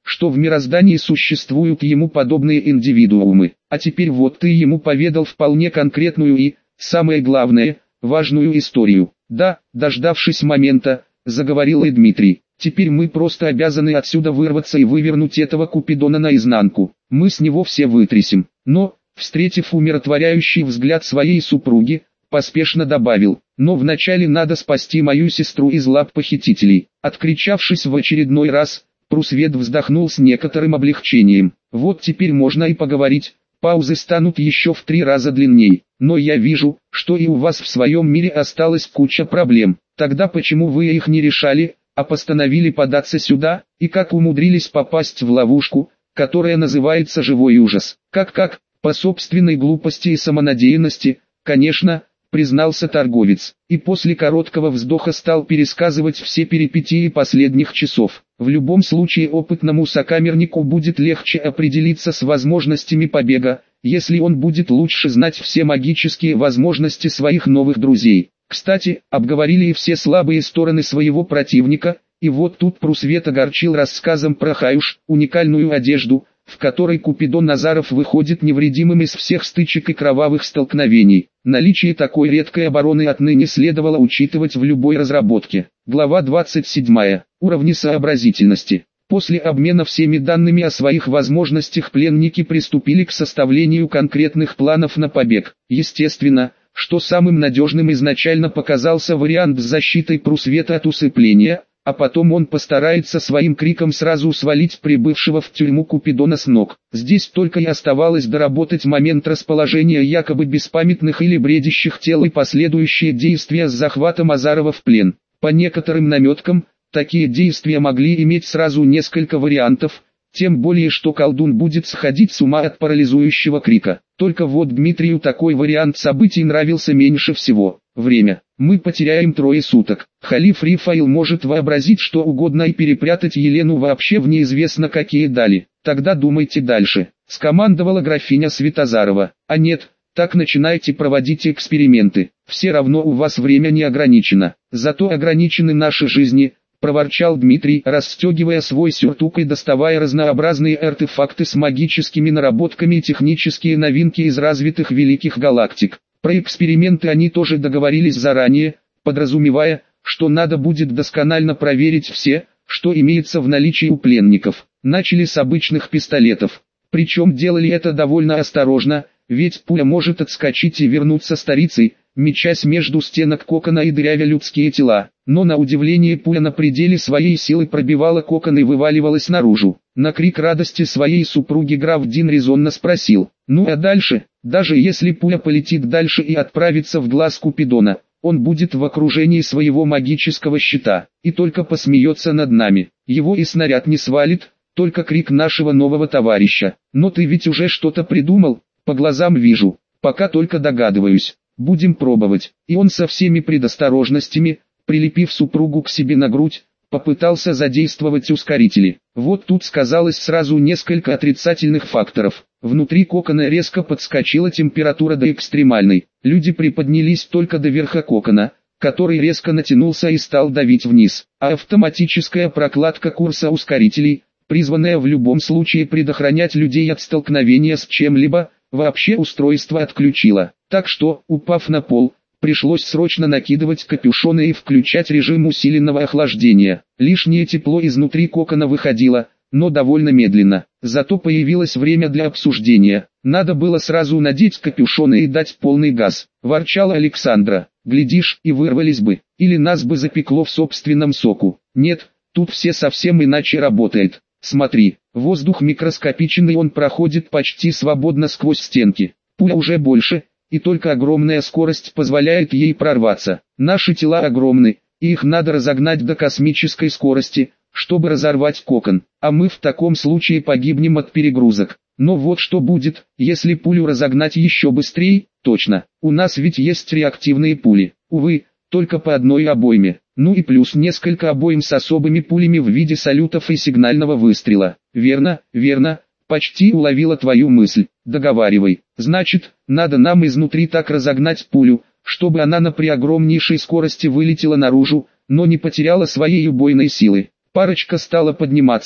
что в мироздании существуют ему подобные индивидуумы. А теперь вот ты ему поведал вполне конкретную и, самое главное, важную историю. Да, дождавшись момента, заговорил и Дмитрий. Теперь мы просто обязаны отсюда вырваться и вывернуть этого Купидона наизнанку. Мы с него все вытрясем. Но, встретив умиротворяющий взгляд своей супруги, поспешно добавил: но вначале надо спасти мою сестру из лап похитителей. Откричавшись в очередной раз, Прусвет вздохнул с некоторым облегчением. Вот теперь можно и поговорить, паузы станут еще в 3 раза длинней. Но я вижу, что и у вас в своем мире осталась куча проблем. Тогда почему вы их не решали, а постановили податься сюда, и как умудрились попасть в ловушку, которая называется живой ужас? Как, по собственной глупости и самонадеянности, конечно, признался торговец, и после короткого вздоха стал пересказывать все перипетии последних часов. В любом случае опытному сокамернику будет легче определиться с возможностями побега, если он будет лучше знать все магические возможности своих новых друзей. Кстати, обговорили и все слабые стороны своего противника, и вот тут Прусвет огорчил рассказом про Хаюш, уникальную одежду, в которой Купидон Назаров выходит невредимым из всех стычек и кровавых столкновений. Наличие такой редкой обороны отныне следовало учитывать в любой разработке. Глава 27. Уровни сообразительности. После обмена всеми данными о своих возможностях пленники приступили к составлению конкретных планов на побег. Естественно, что самым надежным изначально показался вариант с защитой Прусвета от усыпления, а потом он постарается своим криком сразу свалить прибывшего в тюрьму Купидона с ног. Здесь только и оставалось доработать момент расположения якобы беспамятных или бредящих тел и последующие действия с захватом Азарова в плен. По некоторым наметкам, такие действия могли иметь сразу несколько вариантов, тем более что колдун будет сходить с ума от парализующего крика. Только вот Дмитрию такой вариант событий нравился меньше всего. Время. Мы потеряем 3 суток. Халиф Рифаил может вообразить что угодно и перепрятать Елену вообще в неизвестно какие дали. Тогда думайте дальше, скомандовала графиня Светозарова. А нет, так начинайте проводить эксперименты. Все равно у вас время не ограничено. Зато ограничены наши жизни, проворчал Дмитрий, расстегивая свой сюртук и доставая разнообразные артефакты с магическими наработками и технические новинки из развитых великих галактик. Про эксперименты они тоже договорились заранее, подразумевая, что надо будет досконально проверить все, что имеется в наличии у пленников. Начали с обычных пистолетов. Причем делали это довольно осторожно, ведь пуля может отскочить и вернуться старицей, мечась между стенок кокона и дырявя людские тела. Но на удивление пуля на пределе своей силы пробивала кокон и вываливалась наружу. На крик радости своей супруги граф Дин резонно спросил: ну а дальше? Даже если пуля полетит дальше и отправится в глаз Купидона, он будет в окружении своего магического щита, и только посмеется над нами. Его и снаряд не свалит, только крик нашего нового товарища. Но ты ведь уже что-то придумал? По глазам вижу, пока только догадываюсь. Будем пробовать. И он со всеми предосторожностями, прилепив супругу к себе на грудь, попытался задействовать ускорители. Вот тут сказалось сразу несколько отрицательных факторов. Внутри кокона резко подскочила температура до экстремальной. Люди приподнялись только до верха кокона, который резко натянулся и стал давить вниз. А автоматическая прокладка курса ускорителей, призванная в любом случае предохранять людей от столкновения с чем-либо, вообще устройство отключило. Так что, упав на пол, пришлось срочно накидывать капюшоны и включать режим усиленного охлаждения. Лишнее тепло изнутри кокона выходило, но довольно медленно. Зато появилось время для обсуждения. Надо было сразу надеть капюшоны и дать полный газ. Ворчала Александра. Глядишь, и вырвались бы. Или нас бы запекло в собственном соку. Нет, тут все совсем иначе работает. Смотри, воздух микроскопичен и он проходит почти свободно сквозь стенки. Пуля уже больше, и только огромная скорость позволяет ей прорваться. Наши тела огромны, и их надо разогнать до космической скорости, чтобы разорвать кокон, а мы в таком случае погибнем от перегрузок. Но вот что будет, если пулю разогнать еще быстрее? Точно, у нас ведь есть реактивные пули. Увы, только по одной обойме. Ну и плюс несколько обоим с особыми пулями в виде салютов и сигнального выстрела. Верно, верно, почти уловила твою мысль. Договаривай. Значит, надо нам изнутри так разогнать пулю, чтобы она при огромнейшей скорости вылетела наружу, но не потеряла своей убойной силы. Парочка стала подниматься,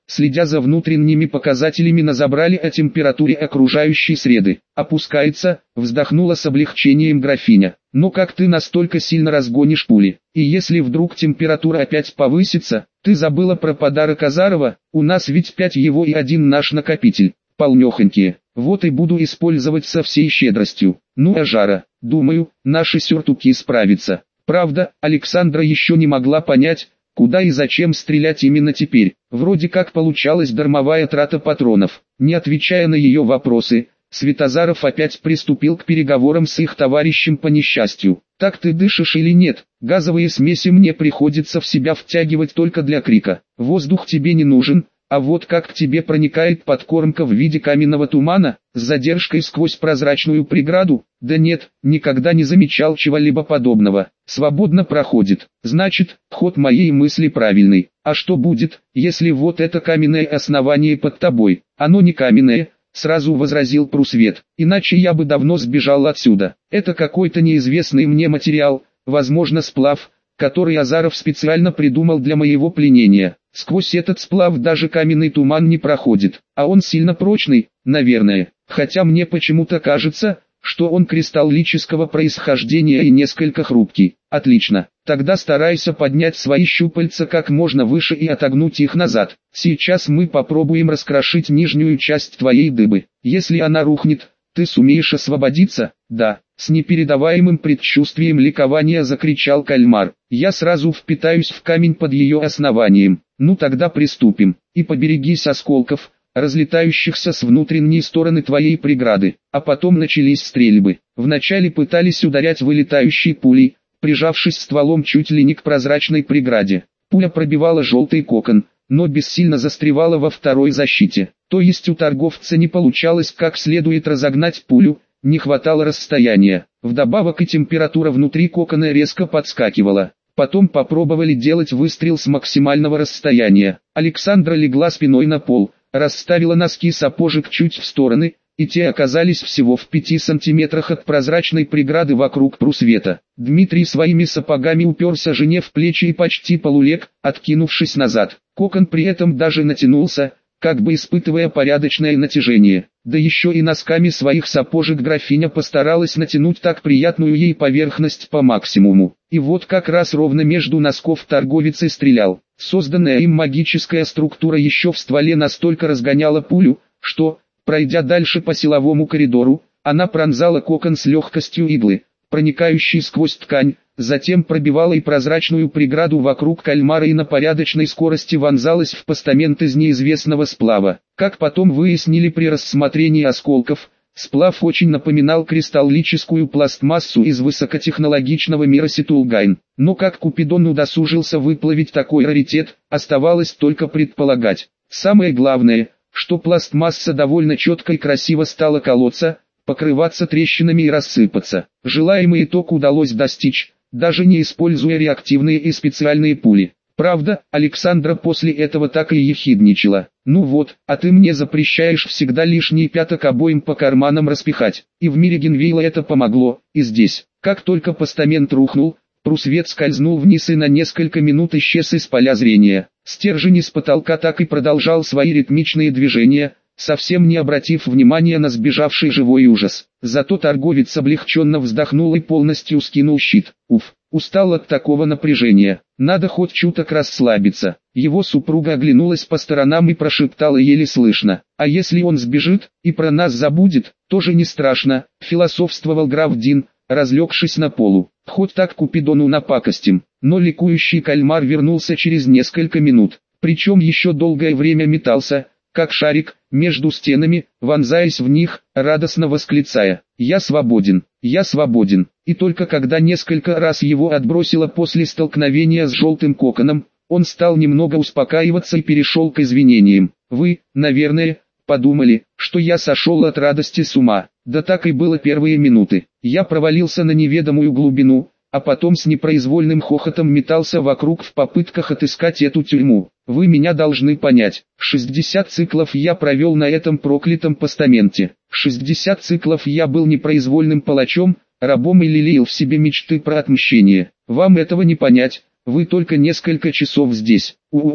следя за внутренними показателями на забрали о температуре окружающей среды. «Опускается», вздохнула с облегчением графиня. «Но как ты настолько сильно разгонишь пули? И если вдруг температура опять повысится, ты забыла про подарок Азарова, у нас ведь 5 его и 1 наш накопитель, полнёхонькие, вот и буду использовать со всей щедростью. Ну а жара, думаю, наши сюртуки справятся». Правда, Александра еще не могла понять, куда и зачем стрелять именно теперь. Вроде как получалась дармовая трата патронов. Не отвечая на ее вопросы, Светозаров опять приступил к переговорам с их товарищем по несчастью. «Так ты дышишь или нет? Газовые смеси мне приходится в себя втягивать только для крика. Воздух тебе не нужен, а вот как к тебе проникает подкормка в виде каменного тумана, с задержкой сквозь прозрачную преграду? Да нет, никогда не замечал чего-либо подобного. Свободно проходит. Значит, ход моей мысли правильный. А что будет, если вот это каменное основание под тобой? Оно не каменное, сразу возразил Прусвет. Иначе я бы давно сбежал отсюда. Это какой-то неизвестный мне материал, возможно сплав, который Азаров специально придумал для моего пленения. Сквозь этот сплав даже каменный туман не проходит, а он сильно прочный, наверное, хотя мне почему-то кажется, что он кристаллического происхождения и несколько хрупкий. Отлично, тогда старайся поднять свои щупальца как можно выше и отогнуть их назад. Сейчас мы попробуем раскрошить нижнюю часть твоей дыбы. Если она рухнет, ты сумеешь освободиться? Да. С непередаваемым предчувствием ликования закричал кальмар. Я сразу впитаюсь в камень под ее основанием. Ну тогда приступим. И поберегись осколков, разлетающихся с внутренней стороны твоей преграды. А потом начались стрельбы. Вначале пытались ударять вылетающие пули, прижавшись стволом чуть ли не к прозрачной преграде. Пуля пробивала желтый кокон, но бессильно застревала во второй защите. То есть у торговца не получалось как следует разогнать пулю, не хватало расстояния. Вдобавок и температура внутри кокона резко подскакивала. Потом попробовали делать выстрел с максимального расстояния. Александра легла спиной на пол, расставила носки сапожек чуть в стороны, и те оказались всего в 5 сантиметрах от прозрачной преграды вокруг Прусвета. Дмитрий своими сапогами уперся жене в плечи и почти полулег, откинувшись назад. Кокон при этом даже натянулся, как бы испытывая порядочное натяжение. Да еще и носками своих сапожек графиня постаралась натянуть так приятную ей поверхность по максимуму. И вот как раз ровно между носков торговец и стрелял. Созданная им магическая структура еще в стволе настолько разгоняла пулю, что, пройдя дальше по силовому коридору, она пронзала кокон с легкостью иглы, проникающей сквозь ткань, затем пробивала и прозрачную преграду вокруг кальмара и на порядочной скорости вонзалась в постамент из неизвестного сплава. Как потом выяснили при рассмотрении осколков, сплав очень напоминал кристаллическую пластмассу из высокотехнологичного мира Ситулгайн. Но как Купидон удосужился выплавить такой раритет, оставалось только предполагать. Самое главное, что пластмасса довольно четко и красиво стала колоться, покрываться трещинами и рассыпаться. Желаемый итог удалось достичь, даже не используя реактивные и специальные пули. Правда, Александра после этого так и ехидничала. «Ну вот, а ты мне запрещаешь всегда лишний пятак обоим по карманам распихать». И в мире Генвейла это помогло, и здесь. Как только постамент рухнул, Прусвет скользнул вниз и на несколько минут исчез из поля зрения. Стержень из потолка так и продолжал свои ритмичные движения, совсем не обратив внимания на сбежавший живой ужас. Зато торговец облегченно вздохнул и полностью скинул щит. Уф, устал от такого напряжения. Надо хоть чуток расслабиться. Его супруга оглянулась по сторонам и прошептала еле слышно. А если он сбежит, и про нас забудет, тоже не страшно, философствовал граф Дин, разлегшись на полу. Хоть так Купидону напакостим. Но ликующий кальмар вернулся через несколько минут. Причем еще долгое время метался, как шарик, между стенами, вонзаясь в них, радостно восклицая: «Я свободен, я свободен!» И только когда несколько раз его отбросило после столкновения с желтым коконом, он стал немного успокаиваться и перешел к извинениям. «Вы, наверное, подумали, что я сошел от радости с ума. Да так и было первые минуты. Я провалился на неведомую глубину, а потом с непроизвольным хохотом метался вокруг в попытках отыскать эту тюрьму. Вы меня должны понять. 60 циклов я провел на этом проклятом постаменте. 60 циклов я был непроизвольным палачом, рабом и лелеял в себе мечты про отмщение. Вам этого не понять, вы только несколько часов здесь. У-у-у.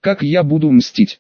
как я буду мстить.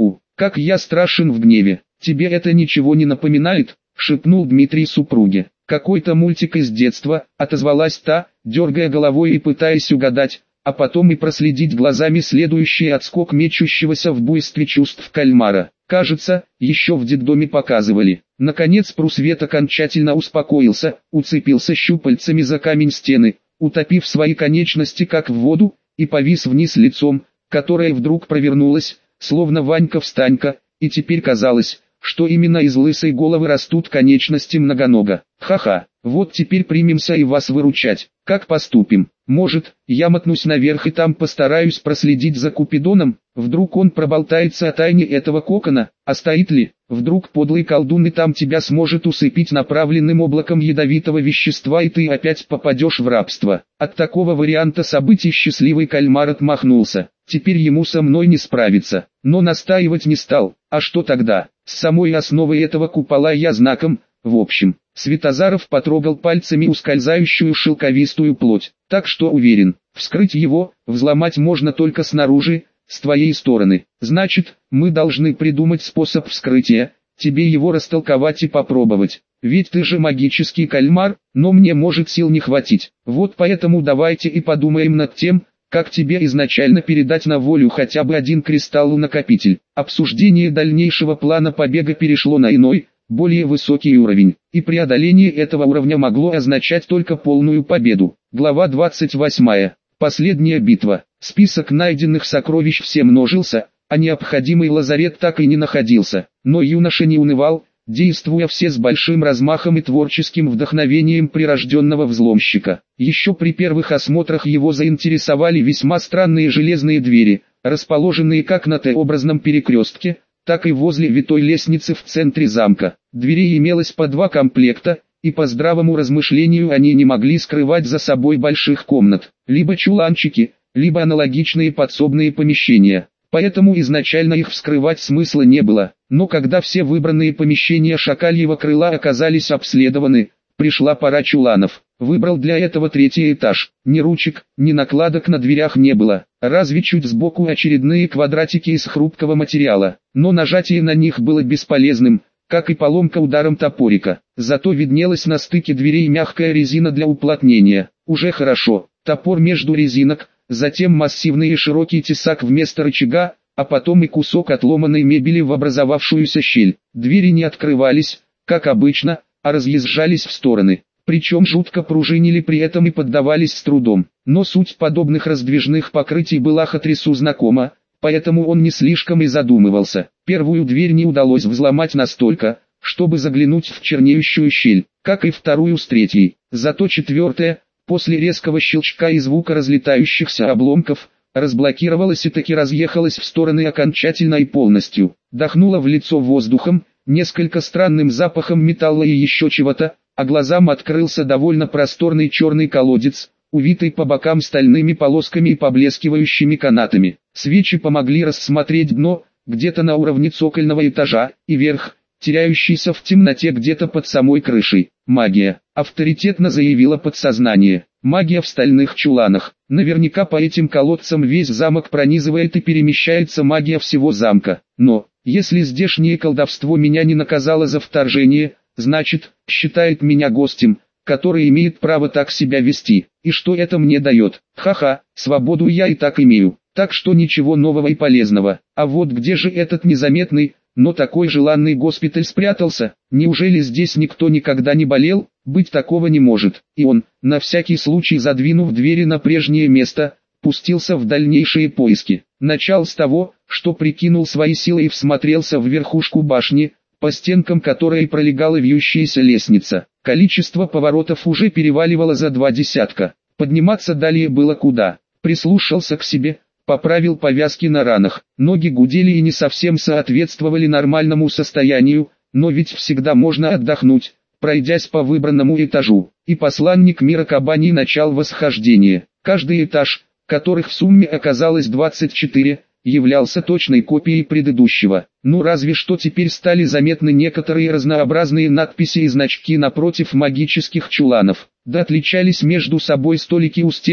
Как я страшен в гневе. Тебе это ничего не напоминает? Шепнул Дмитрий супруге. Какой-то мультик из детства, отозвалась та, дергая головой и пытаясь угадать, а потом и проследить глазами следующий отскок мечущегося в буйстве чувств кальмара. Кажется, еще в детдоме показывали. Наконец прусвет окончательно успокоился, уцепился щупальцами за камень стены, утопив свои конечности как в воду, и повис вниз лицом, которое вдруг провернулось, словно Ванька-встанька, и теперь казалось, что именно из лысой головы растут конечности многонога. Ха-ха, вот теперь примемся и вас выручать. Как поступим? Может, я мотнусь наверх и там постараюсь проследить за Купидоном? Вдруг он проболтается о тайне этого кокона, а стоит ли? Вдруг подлый колдун и там тебя сможет усыпить направленным облаком ядовитого вещества и ты опять попадешь в рабство. От такого варианта событий счастливый кальмар отмахнулся. Теперь ему со мной не справиться, но настаивать не стал. А что тогда? С самой основой этого купола я знаком, в общем. Светозаров потрогал пальцами ускользающую шелковистую плоть, так что уверен, вскрыть его, взломать можно только снаружи, с твоей стороны. Значит, мы должны придумать способ вскрытия, тебе его растолковать и попробовать. Ведь ты же магический кальмар, но мне может сил не хватить. Вот поэтому давайте и подумаем над тем, как тебе изначально передать на волю хотя бы один кристалл-накопитель. Обсуждение дальнейшего плана побега перешло на иной, более высокий уровень, и преодоление этого уровня могло означать только полную победу. Глава 28. Последняя битва. Список найденных сокровищ все множился, а необходимый лазарет так и не находился. Но юноша не унывал, действуя все с большим размахом и творческим вдохновением прирожденного взломщика. Еще при первых осмотрах его заинтересовали весьма странные железные двери, расположенные как на Т-образном перекрестке, так и возле витой лестницы в центре замка. Дверей имелось по 2 комплекта, и по здравому размышлению они не могли скрывать за собой больших комнат, либо чуланчики, либо аналогичные подсобные помещения. Поэтому изначально их вскрывать смысла не было, но когда все выбранные помещения Шакальего крыла оказались обследованы, пришла пора чуланов. Выбрал для этого 3-й этаж. Ни ручек, ни накладок на дверях не было, разве чуть сбоку очередные квадратики из хрупкого материала, но нажатие на них было бесполезным, как и поломка ударом топорика. Зато виднелась на стыке дверей мягкая резина для уплотнения. Уже хорошо. Топор между резинок, затем массивный и широкий тесак вместо рычага, а потом и кусок отломанной мебели в образовавшуюся щель. Двери не открывались, как обычно, а разъезжались в стороны. Причем жутко пружинили при этом и поддавались с трудом. Но суть подобных раздвижных покрытий была Хатрису знакома, поэтому он не слишком и задумывался. Первую дверь не удалось взломать настолько, чтобы заглянуть в чернеющую щель, как и вторую с 3-й. Зато 4-я, после резкого щелчка и звука разлетающихся обломков, разблокировалась и таки разъехалась в стороны окончательно и полностью. Дохнула в лицо воздухом, несколько странным запахом металла и еще чего-то, а глазам открылся довольно просторный черный колодец, увитый по бокам стальными полосками и поблескивающими канатами. Свечи помогли рассмотреть дно, где-то на уровне цокольного этажа, и верх, теряющийся в темноте где-то под самой крышей. Магия, авторитетно заявило подсознание. Магия в стальных чуланах. Наверняка по этим колодцам весь замок пронизывает и перемещается магия всего замка. Но, если здешнее колдовство меня не наказало за вторжение, значит, считает меня гостем, который имеет право так себя вести. И что это мне дает? Ха-ха, свободу я и так имею. Так что ничего нового и полезного. А вот где же этот незаметный, но такой желанный госпиталь спрятался? Неужели здесь никто никогда не болел? Быть такого не может. И он, на всякий случай задвинув двери на прежнее место, пустился в дальнейшие поиски. Начал с того, что прикинул свои силы и всмотрелся в верхушку башни, по стенкам которой пролегала вьющаяся лестница. Количество поворотов уже переваливало за 20. Подниматься далее было куда. Прислушался к себе, поправил повязки на ранах. Ноги гудели и не совсем соответствовали нормальному состоянию, но ведь всегда можно отдохнуть, пройдясь по выбранному этажу. И посланник мира Кабани начал восхождение. Каждый этаж, которых в сумме оказалось 24, являлся точной копией предыдущего. Ну разве что теперь стали заметны некоторые разнообразные надписи и значки напротив магических чуланов. Да отличались между собой столики у стен,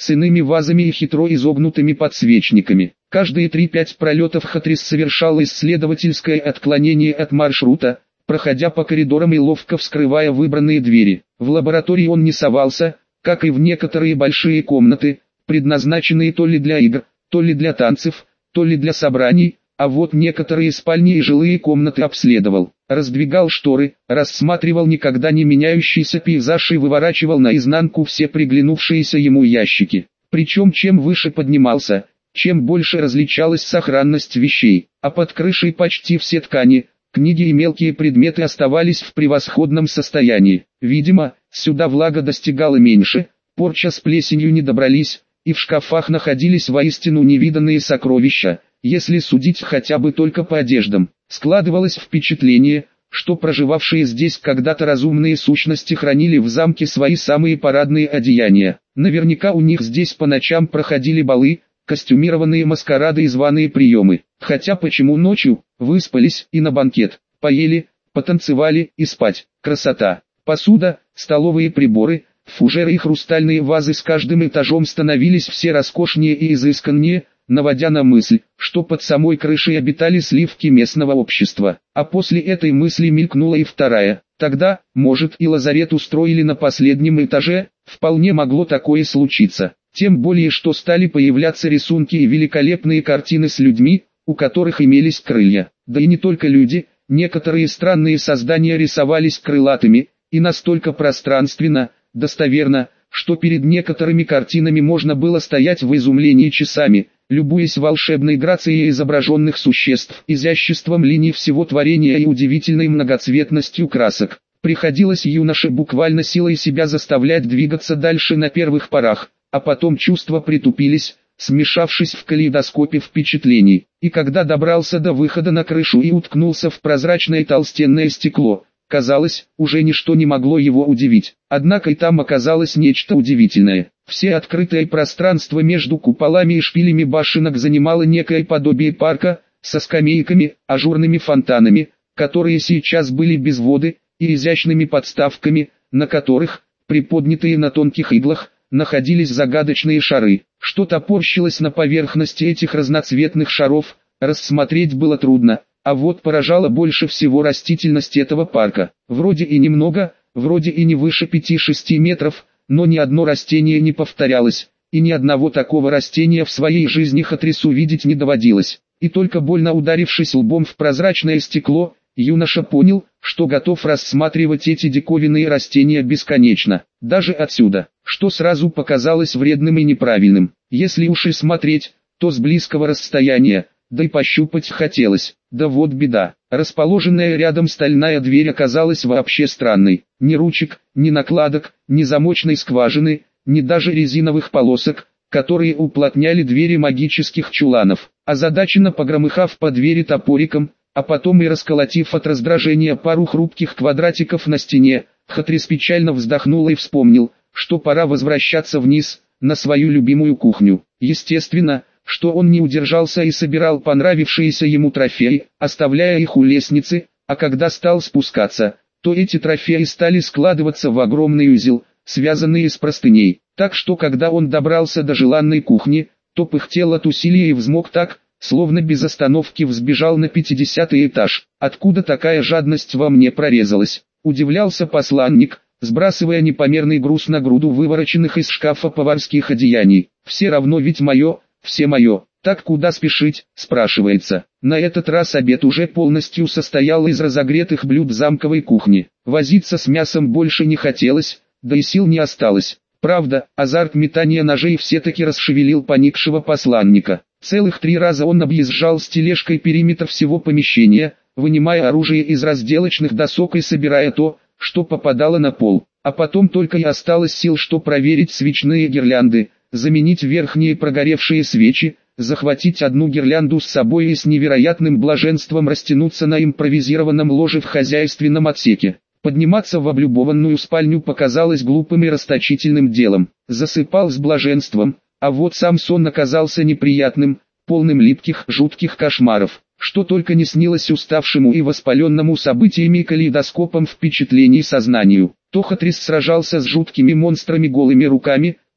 с иными вазами и хитро изогнутыми подсвечниками. Каждые 3-5 пролетов Хатрис совершал исследовательское отклонение от маршрута, проходя по коридорам и ловко вскрывая выбранные двери. В лаборатории он не совался, как и в некоторые большие комнаты, предназначенные то ли для игр, то ли для танцев, то ли для собраний, а вот некоторые спальни и жилые комнаты обследовал, раздвигал шторы, рассматривал никогда не меняющийся пейзаж и выворачивал наизнанку все приглянувшиеся ему ящики. Причем чем выше поднимался, чем больше различалась сохранность вещей, а под крышей почти все ткани, книги и мелкие предметы оставались в превосходном состоянии. Видимо, сюда влага достигала меньше, порча с плесенью не добрались, и в шкафах находились воистину невиданные сокровища. Если судить хотя бы только по одеждам, складывалось впечатление, что проживавшие здесь когда-то разумные сущности хранили в замке свои самые парадные одеяния. Наверняка у них здесь по ночам проходили балы, костюмированные маскарады и званые приемы. Хотя почему ночью? Выспались и на банкет, поели, потанцевали и спать. Красота. Посуда, столовые приборы, фужеры и хрустальные вазы с каждым этажом становились все роскошнее и изысканнее, наводя на мысль, что под самой крышей обитали сливки местного общества. А после этой мысли мелькнула и вторая. Тогда, может, и лазарет устроили на последнем этаже, вполне могло такое случиться. Тем более, что стали появляться рисунки и великолепные картины с людьми, у которых имелись крылья. Да и не только люди, некоторые странные создания рисовались крылатыми, и настолько пространственно, достоверно, что перед некоторыми картинами можно было стоять в изумлении часами, любуясь волшебной грацией изображенных существ, изяществом линий всего творения и удивительной многоцветностью красок. Приходилось юноше буквально силой себя заставлять двигаться дальше на первых порах, а потом чувства притупились, смешавшись в калейдоскопе впечатлений. И когда добрался до выхода на крышу и уткнулся в прозрачное толстенное стекло, казалось, уже ничто не могло его удивить. Однако и там оказалось нечто удивительное. Все открытое пространство между куполами и шпилями башенок занимало некое подобие парка, со скамейками, ажурными фонтанами, которые сейчас были без воды, и изящными подставками, на которых, приподнятые на тонких иглах, находились загадочные шары. Что топорщилось на поверхности этих разноцветных шаров, рассмотреть было трудно. А вот поражала больше всего растительность этого парка. Вроде и немного, вроде и не выше 5-6 метров, но ни одно растение не повторялось, и ни одного такого растения в своей жизни Хатрису видеть не доводилось. И только больно ударившись лбом в прозрачное стекло, юноша понял, что готов рассматривать эти диковинные растения бесконечно, даже отсюда, что сразу показалось вредным и неправильным. Если уж и смотреть, то с близкого расстояния, да и пощупать хотелось. Да вот беда, расположенная рядом стальная дверь оказалась вообще странной. Ни ручек, ни накладок, ни замочной скважины, ни даже резиновых полосок, которые уплотняли двери магических чуланов. Озадаченно погромыхав по двери топориком, а потом и расколотив от раздражения пару хрупких квадратиков на стене, Хатрис печально вздохнул и вспомнил, что пора возвращаться вниз, на свою любимую кухню. Естественно, что он не удержался и собирал понравившиеся ему трофеи, оставляя их у лестницы, а когда стал спускаться, то эти трофеи стали складываться в огромный узел, связанный из простыней. Так что когда он добрался до желанной кухни, то пыхтел от усилия и взмок так, словно без остановки взбежал на 50-й этаж. Откуда такая жадность во мне прорезалась? Удивлялся посланник, сбрасывая непомерный груз на груду вывороченных из шкафа поварских одеяний. Все равно ведь мое. Все мое. Так куда спешить, спрашивается. На этот раз обед уже полностью состоял из разогретых блюд замковой кухни. Возиться с мясом больше не хотелось, да и сил не осталось. Правда, азарт метания ножей все-таки расшевелил поникшего посланника. Целых 3 раза он объезжал с тележкой периметр всего помещения, вынимая оружие из разделочных досок и собирая то, что попадало на пол. А потом только и осталось сил, что проверить свечные гирлянды, заменить верхние прогоревшие свечи, захватить одну гирлянду с собой и с невероятным блаженством растянуться на импровизированном ложе в хозяйственном отсеке. Подниматься в облюбованную спальню показалось глупым и расточительным делом. Засыпал с блаженством, а вот сам сон оказался неприятным, полным липких, жутких кошмаров. Что только не снилось уставшему и воспаленному событиями и калейдоскопом впечатлений сознанию. То Хатрис сражался с жуткими монстрами голыми руками,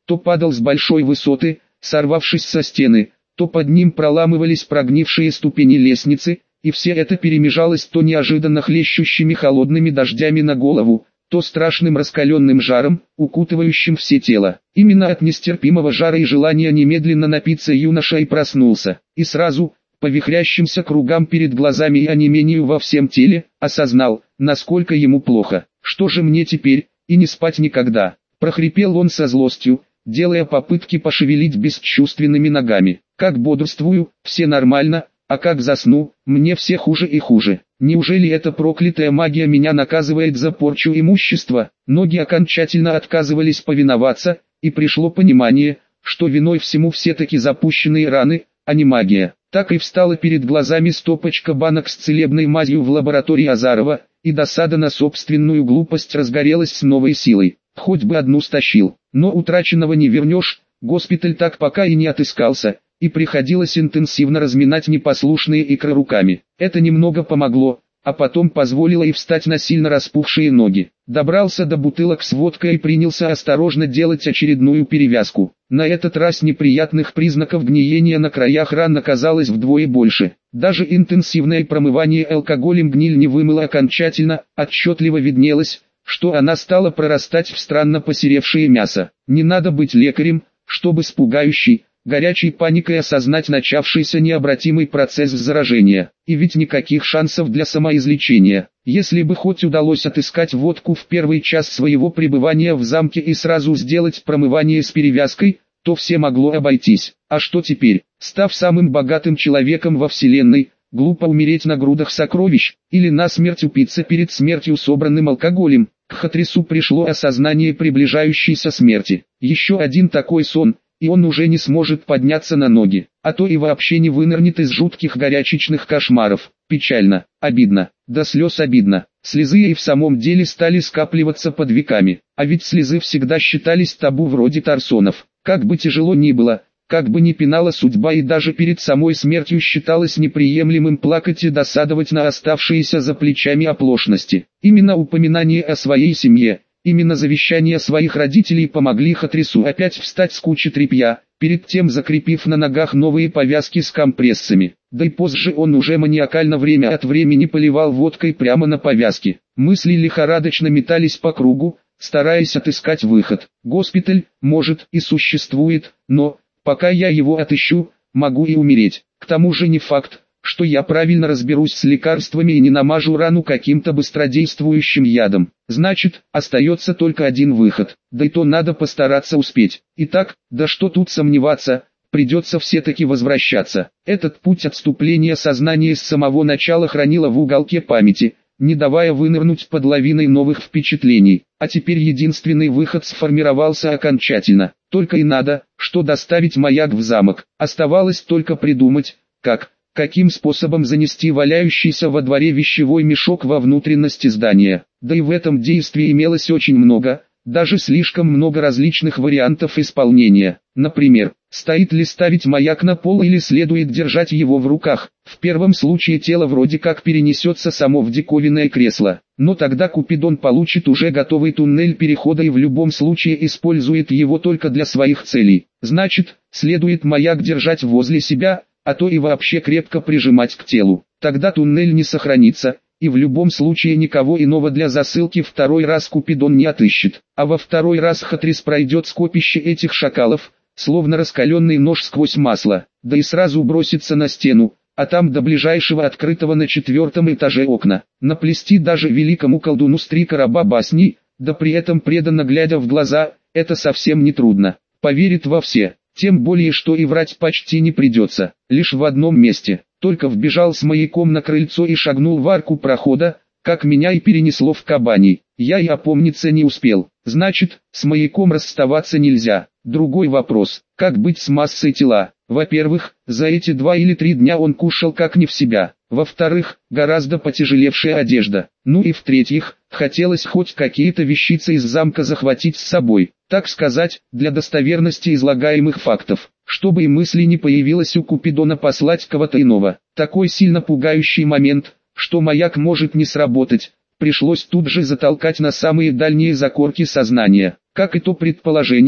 то падал с большой высоты, сорвавшись со стены, то под ним проламывались прогнившие ступени лестницы, и все это перемежалось то неожиданно хлещущими холодными дождями на голову, то страшным раскаленным жаром, укутывающим все тело. Именно от нестерпимого жара и желания немедленно напиться юноша и проснулся, и сразу, по вихрящимся кругам перед глазами и онемению во всем теле, осознал, насколько ему плохо. «Что же мне теперь, и не спать никогда?» – прохрипел он со злостью, делая попытки пошевелить бесчувственными ногами. «Как бодрствую, все нормально, а как засну, мне все хуже и хуже. Неужели эта проклятая магия меня наказывает за порчу имущества?» Ноги окончательно отказывались повиноваться, и пришло понимание, что виной всему все-таки запущенные раны, а не магия. Так и встала перед глазами стопочка банок с целебной мазью в лаборатории Азарова, и досада на собственную глупость разгорелась с новой силой. Хоть бы одну стащил, но утраченного не вернешь, госпиталь так пока и не отыскался, и приходилось интенсивно разминать непослушные икры руками. Это немного помогло, а потом позволило и встать на сильно распухшие ноги. Добрался до бутылок с водкой и принялся осторожно делать очередную перевязку. На этот раз неприятных признаков гниения на краях ран оказалось вдвое больше. Даже интенсивное промывание алкоголем гниль не вымыло окончательно, отчетливо виднелось, что она стала прорастать в странно посеревшее мясо. Не надо быть лекарем, чтобы с пугающей, горячей паникой осознать начавшийся необратимый процесс заражения. И ведь никаких шансов для самоизлечения. Если бы хоть удалось отыскать водку в первый час своего пребывания в замке и сразу сделать промывание с перевязкой, то все могло обойтись. А что теперь? Став самым богатым человеком во вселенной, глупо умереть на грудах сокровищ, или насмерть упиться перед смертью собранным алкоголем. К Хатрису пришло осознание приближающейся смерти. Еще один такой сон, и он уже не сможет подняться на ноги, а то и вообще не вынырнет из жутких горячечных кошмаров. Печально, обидно, до слез обидно. Слезы и в самом деле стали скапливаться под веками, а ведь слезы всегда считались табу вроде Тарсонов. Как бы тяжело ни было, как бы ни пинала судьба, и даже перед самой смертью считалось неприемлемым плакать и досадовать на оставшиеся за плечами оплошности. Именно упоминание о своей семье, именно завещания своих родителей помогли Хатрису опять встать с кучи тряпья, перед тем закрепив на ногах новые повязки с компрессами. Да и позже он уже маниакально время от времени поливал водкой прямо на повязки. Мысли лихорадочно метались по кругу, стараясь отыскать выход. Госпиталь, может, и существует, но, пока я его отыщу, могу и умереть. К тому же не факт, что я правильно разберусь с лекарствами и не намажу рану каким-то быстродействующим ядом. Значит, остается только один выход, да и то надо постараться успеть. Итак, да что тут сомневаться, придется все-таки возвращаться. Этот путь отступления сознания с самого начала хранило в уголке памяти, не давая вынырнуть под лавиной новых впечатлений. А теперь единственный выход сформировался окончательно. Только и надо, что доставить маяк в замок. Оставалось только придумать, каким способом занести валяющийся во дворе вещевой мешок во внутренности здания. Да и в этом действии имелось очень много, даже слишком много различных вариантов исполнения. Например, стоит ли ставить маяк на пол или следует держать его в руках. В первом случае тело вроде как перенесется само в диковинное кресло, но тогда Купидон получит уже готовый туннель перехода и в любом случае использует его только для своих целей. Значит, следует маяк держать возле себя, а то и вообще крепко прижимать к телу. Тогда туннель не сохранится, и в любом случае никого иного для засылки второй раз Купидон не отыщет. А во второй раз Хатрис пройдет скопище этих шакалов, словно раскаленный нож сквозь масло, да и сразу бросится на стену, а там до ближайшего открытого на 4-м этаже окна. Наплести даже великому колдуну с 3 короба басни, да при этом преданно глядя в глаза, это совсем не трудно. Поверит во все. Тем более, что и врать почти не придется. Лишь в одном месте. Только вбежал с маяком на крыльцо и шагнул в арку прохода, как меня и перенесло в кабаний. Я и опомниться не успел. Значит, с маяком расставаться нельзя. Другой вопрос, как быть с массой тела? Во-первых, за эти 2 или 3 дня он кушал как не в себя. Во-вторых, гораздо потяжелевшая одежда. Ну и в-третьих, хотелось хоть какие-то вещицы из замка захватить с собой. Так сказать, для достоверности излагаемых фактов. Чтобы и мысли не появилось у Купидона послать кого-то иного. Такой сильно пугающий момент, что маяк может не сработать, пришлось тут же затолкать на самые дальние закорки сознания. Как и то предположение,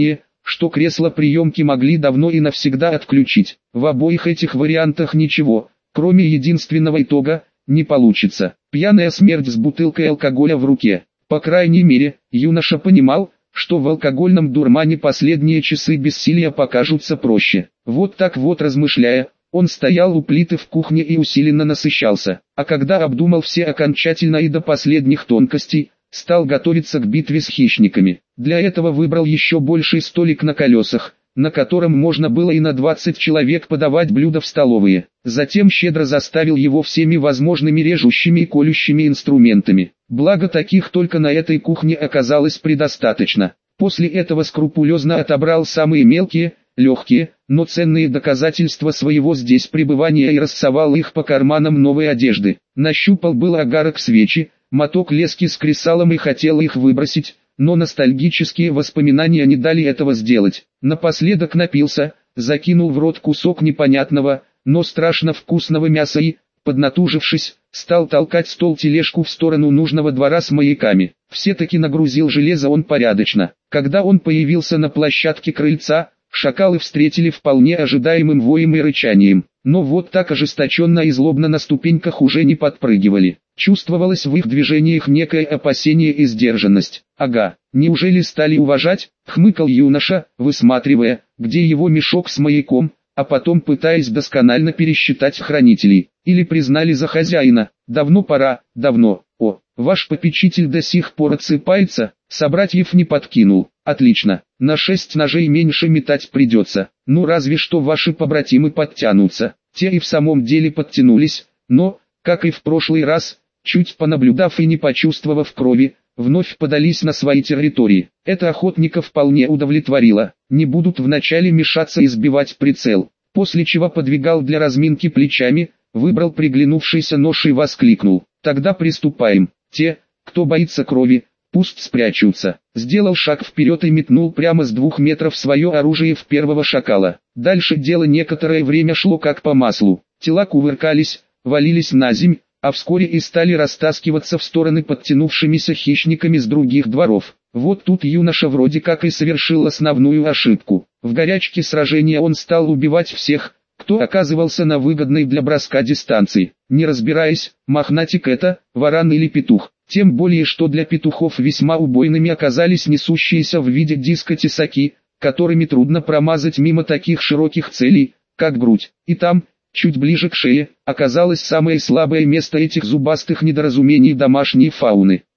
что кресло-приемки могли давно и навсегда отключить. В обоих этих вариантах ничего, кроме единственного итога, не получится. Пьяная смерть с бутылкой алкоголя в руке. По крайней мере, юноша понимал, что в алкогольном дурмане последние часы бессилия покажутся проще. Вот так вот размышляя, он стоял у плиты в кухне и усиленно насыщался, а когда обдумал все окончательно и до последних тонкостей, стал готовиться к битве с хищниками. Для этого выбрал еще больший столик на колесах, на котором можно было и на 20 человек подавать блюда в столовые. Затем щедро заставил его всеми возможными режущими и колющими инструментами. Благо таких только на этой кухне оказалось предостаточно. После этого скрупулезно отобрал самые мелкие, легкие, но ценные доказательства своего здесь пребывания и рассовал их по карманам новой одежды. Нащупал был огарок свечи, моток лески с кресалом и хотел их выбросить, но ностальгические воспоминания не дали этого сделать. Напоследок напился, закинул в рот кусок непонятного, но страшно вкусного мяса и, поднатужившись, стал толкать стол-тележку в сторону нужного двора с маяками. Все-таки нагрузил железо он порядочно. Когда он появился на площадке крыльца, шакалы встретили вполне ожидаемым воем и рычанием. Но вот так ожесточенно и злобно на ступеньках уже не подпрыгивали. Чувствовалось в их движениях некое опасение и сдержанность. «Ага, неужели стали уважать?» — хмыкал юноша, высматривая, где его мешок с маяком, а потом пытаясь досконально пересчитать хранителей. Или признали за хозяина. Давно пора, давно. О, ваш попечитель до сих пор отсыпается, собратьев не подкинул. Отлично, на 6 ножей меньше метать придется. Ну разве что ваши побратимы подтянутся. Те и в самом деле подтянулись, но, как и в прошлый раз, чуть понаблюдав и не почувствовав крови, вновь подались на свои территории. Это охотника вполне удовлетворило. Не будут вначале мешаться и сбивать прицел. После чего подвигал для разминки плечами, выбрал приглянувшийся нож и воскликнул: «Тогда приступаем. Те, кто боится крови, пусть спрячутся». Сделал шаг вперед и метнул прямо с 2 метров свое оружие в первого шакала. Дальше дело некоторое время шло как по маслу. Тела кувыркались, валились на земь, а вскоре и стали растаскиваться в стороны подтянувшимися хищниками с других дворов. Вот тут юноша вроде как и совершил основную ошибку. В горячке сражения он стал убивать всех, кто оказывался на выгодной для броска дистанции, не разбираясь, мохнатик это, варан или петух. Тем более что для петухов весьма убойными оказались несущиеся в виде диска тесаки, которыми трудно промазать мимо таких широких целей, как грудь. И там, чуть ближе к шее, оказалось самое слабое место этих зубастых недоразумений домашней фауны.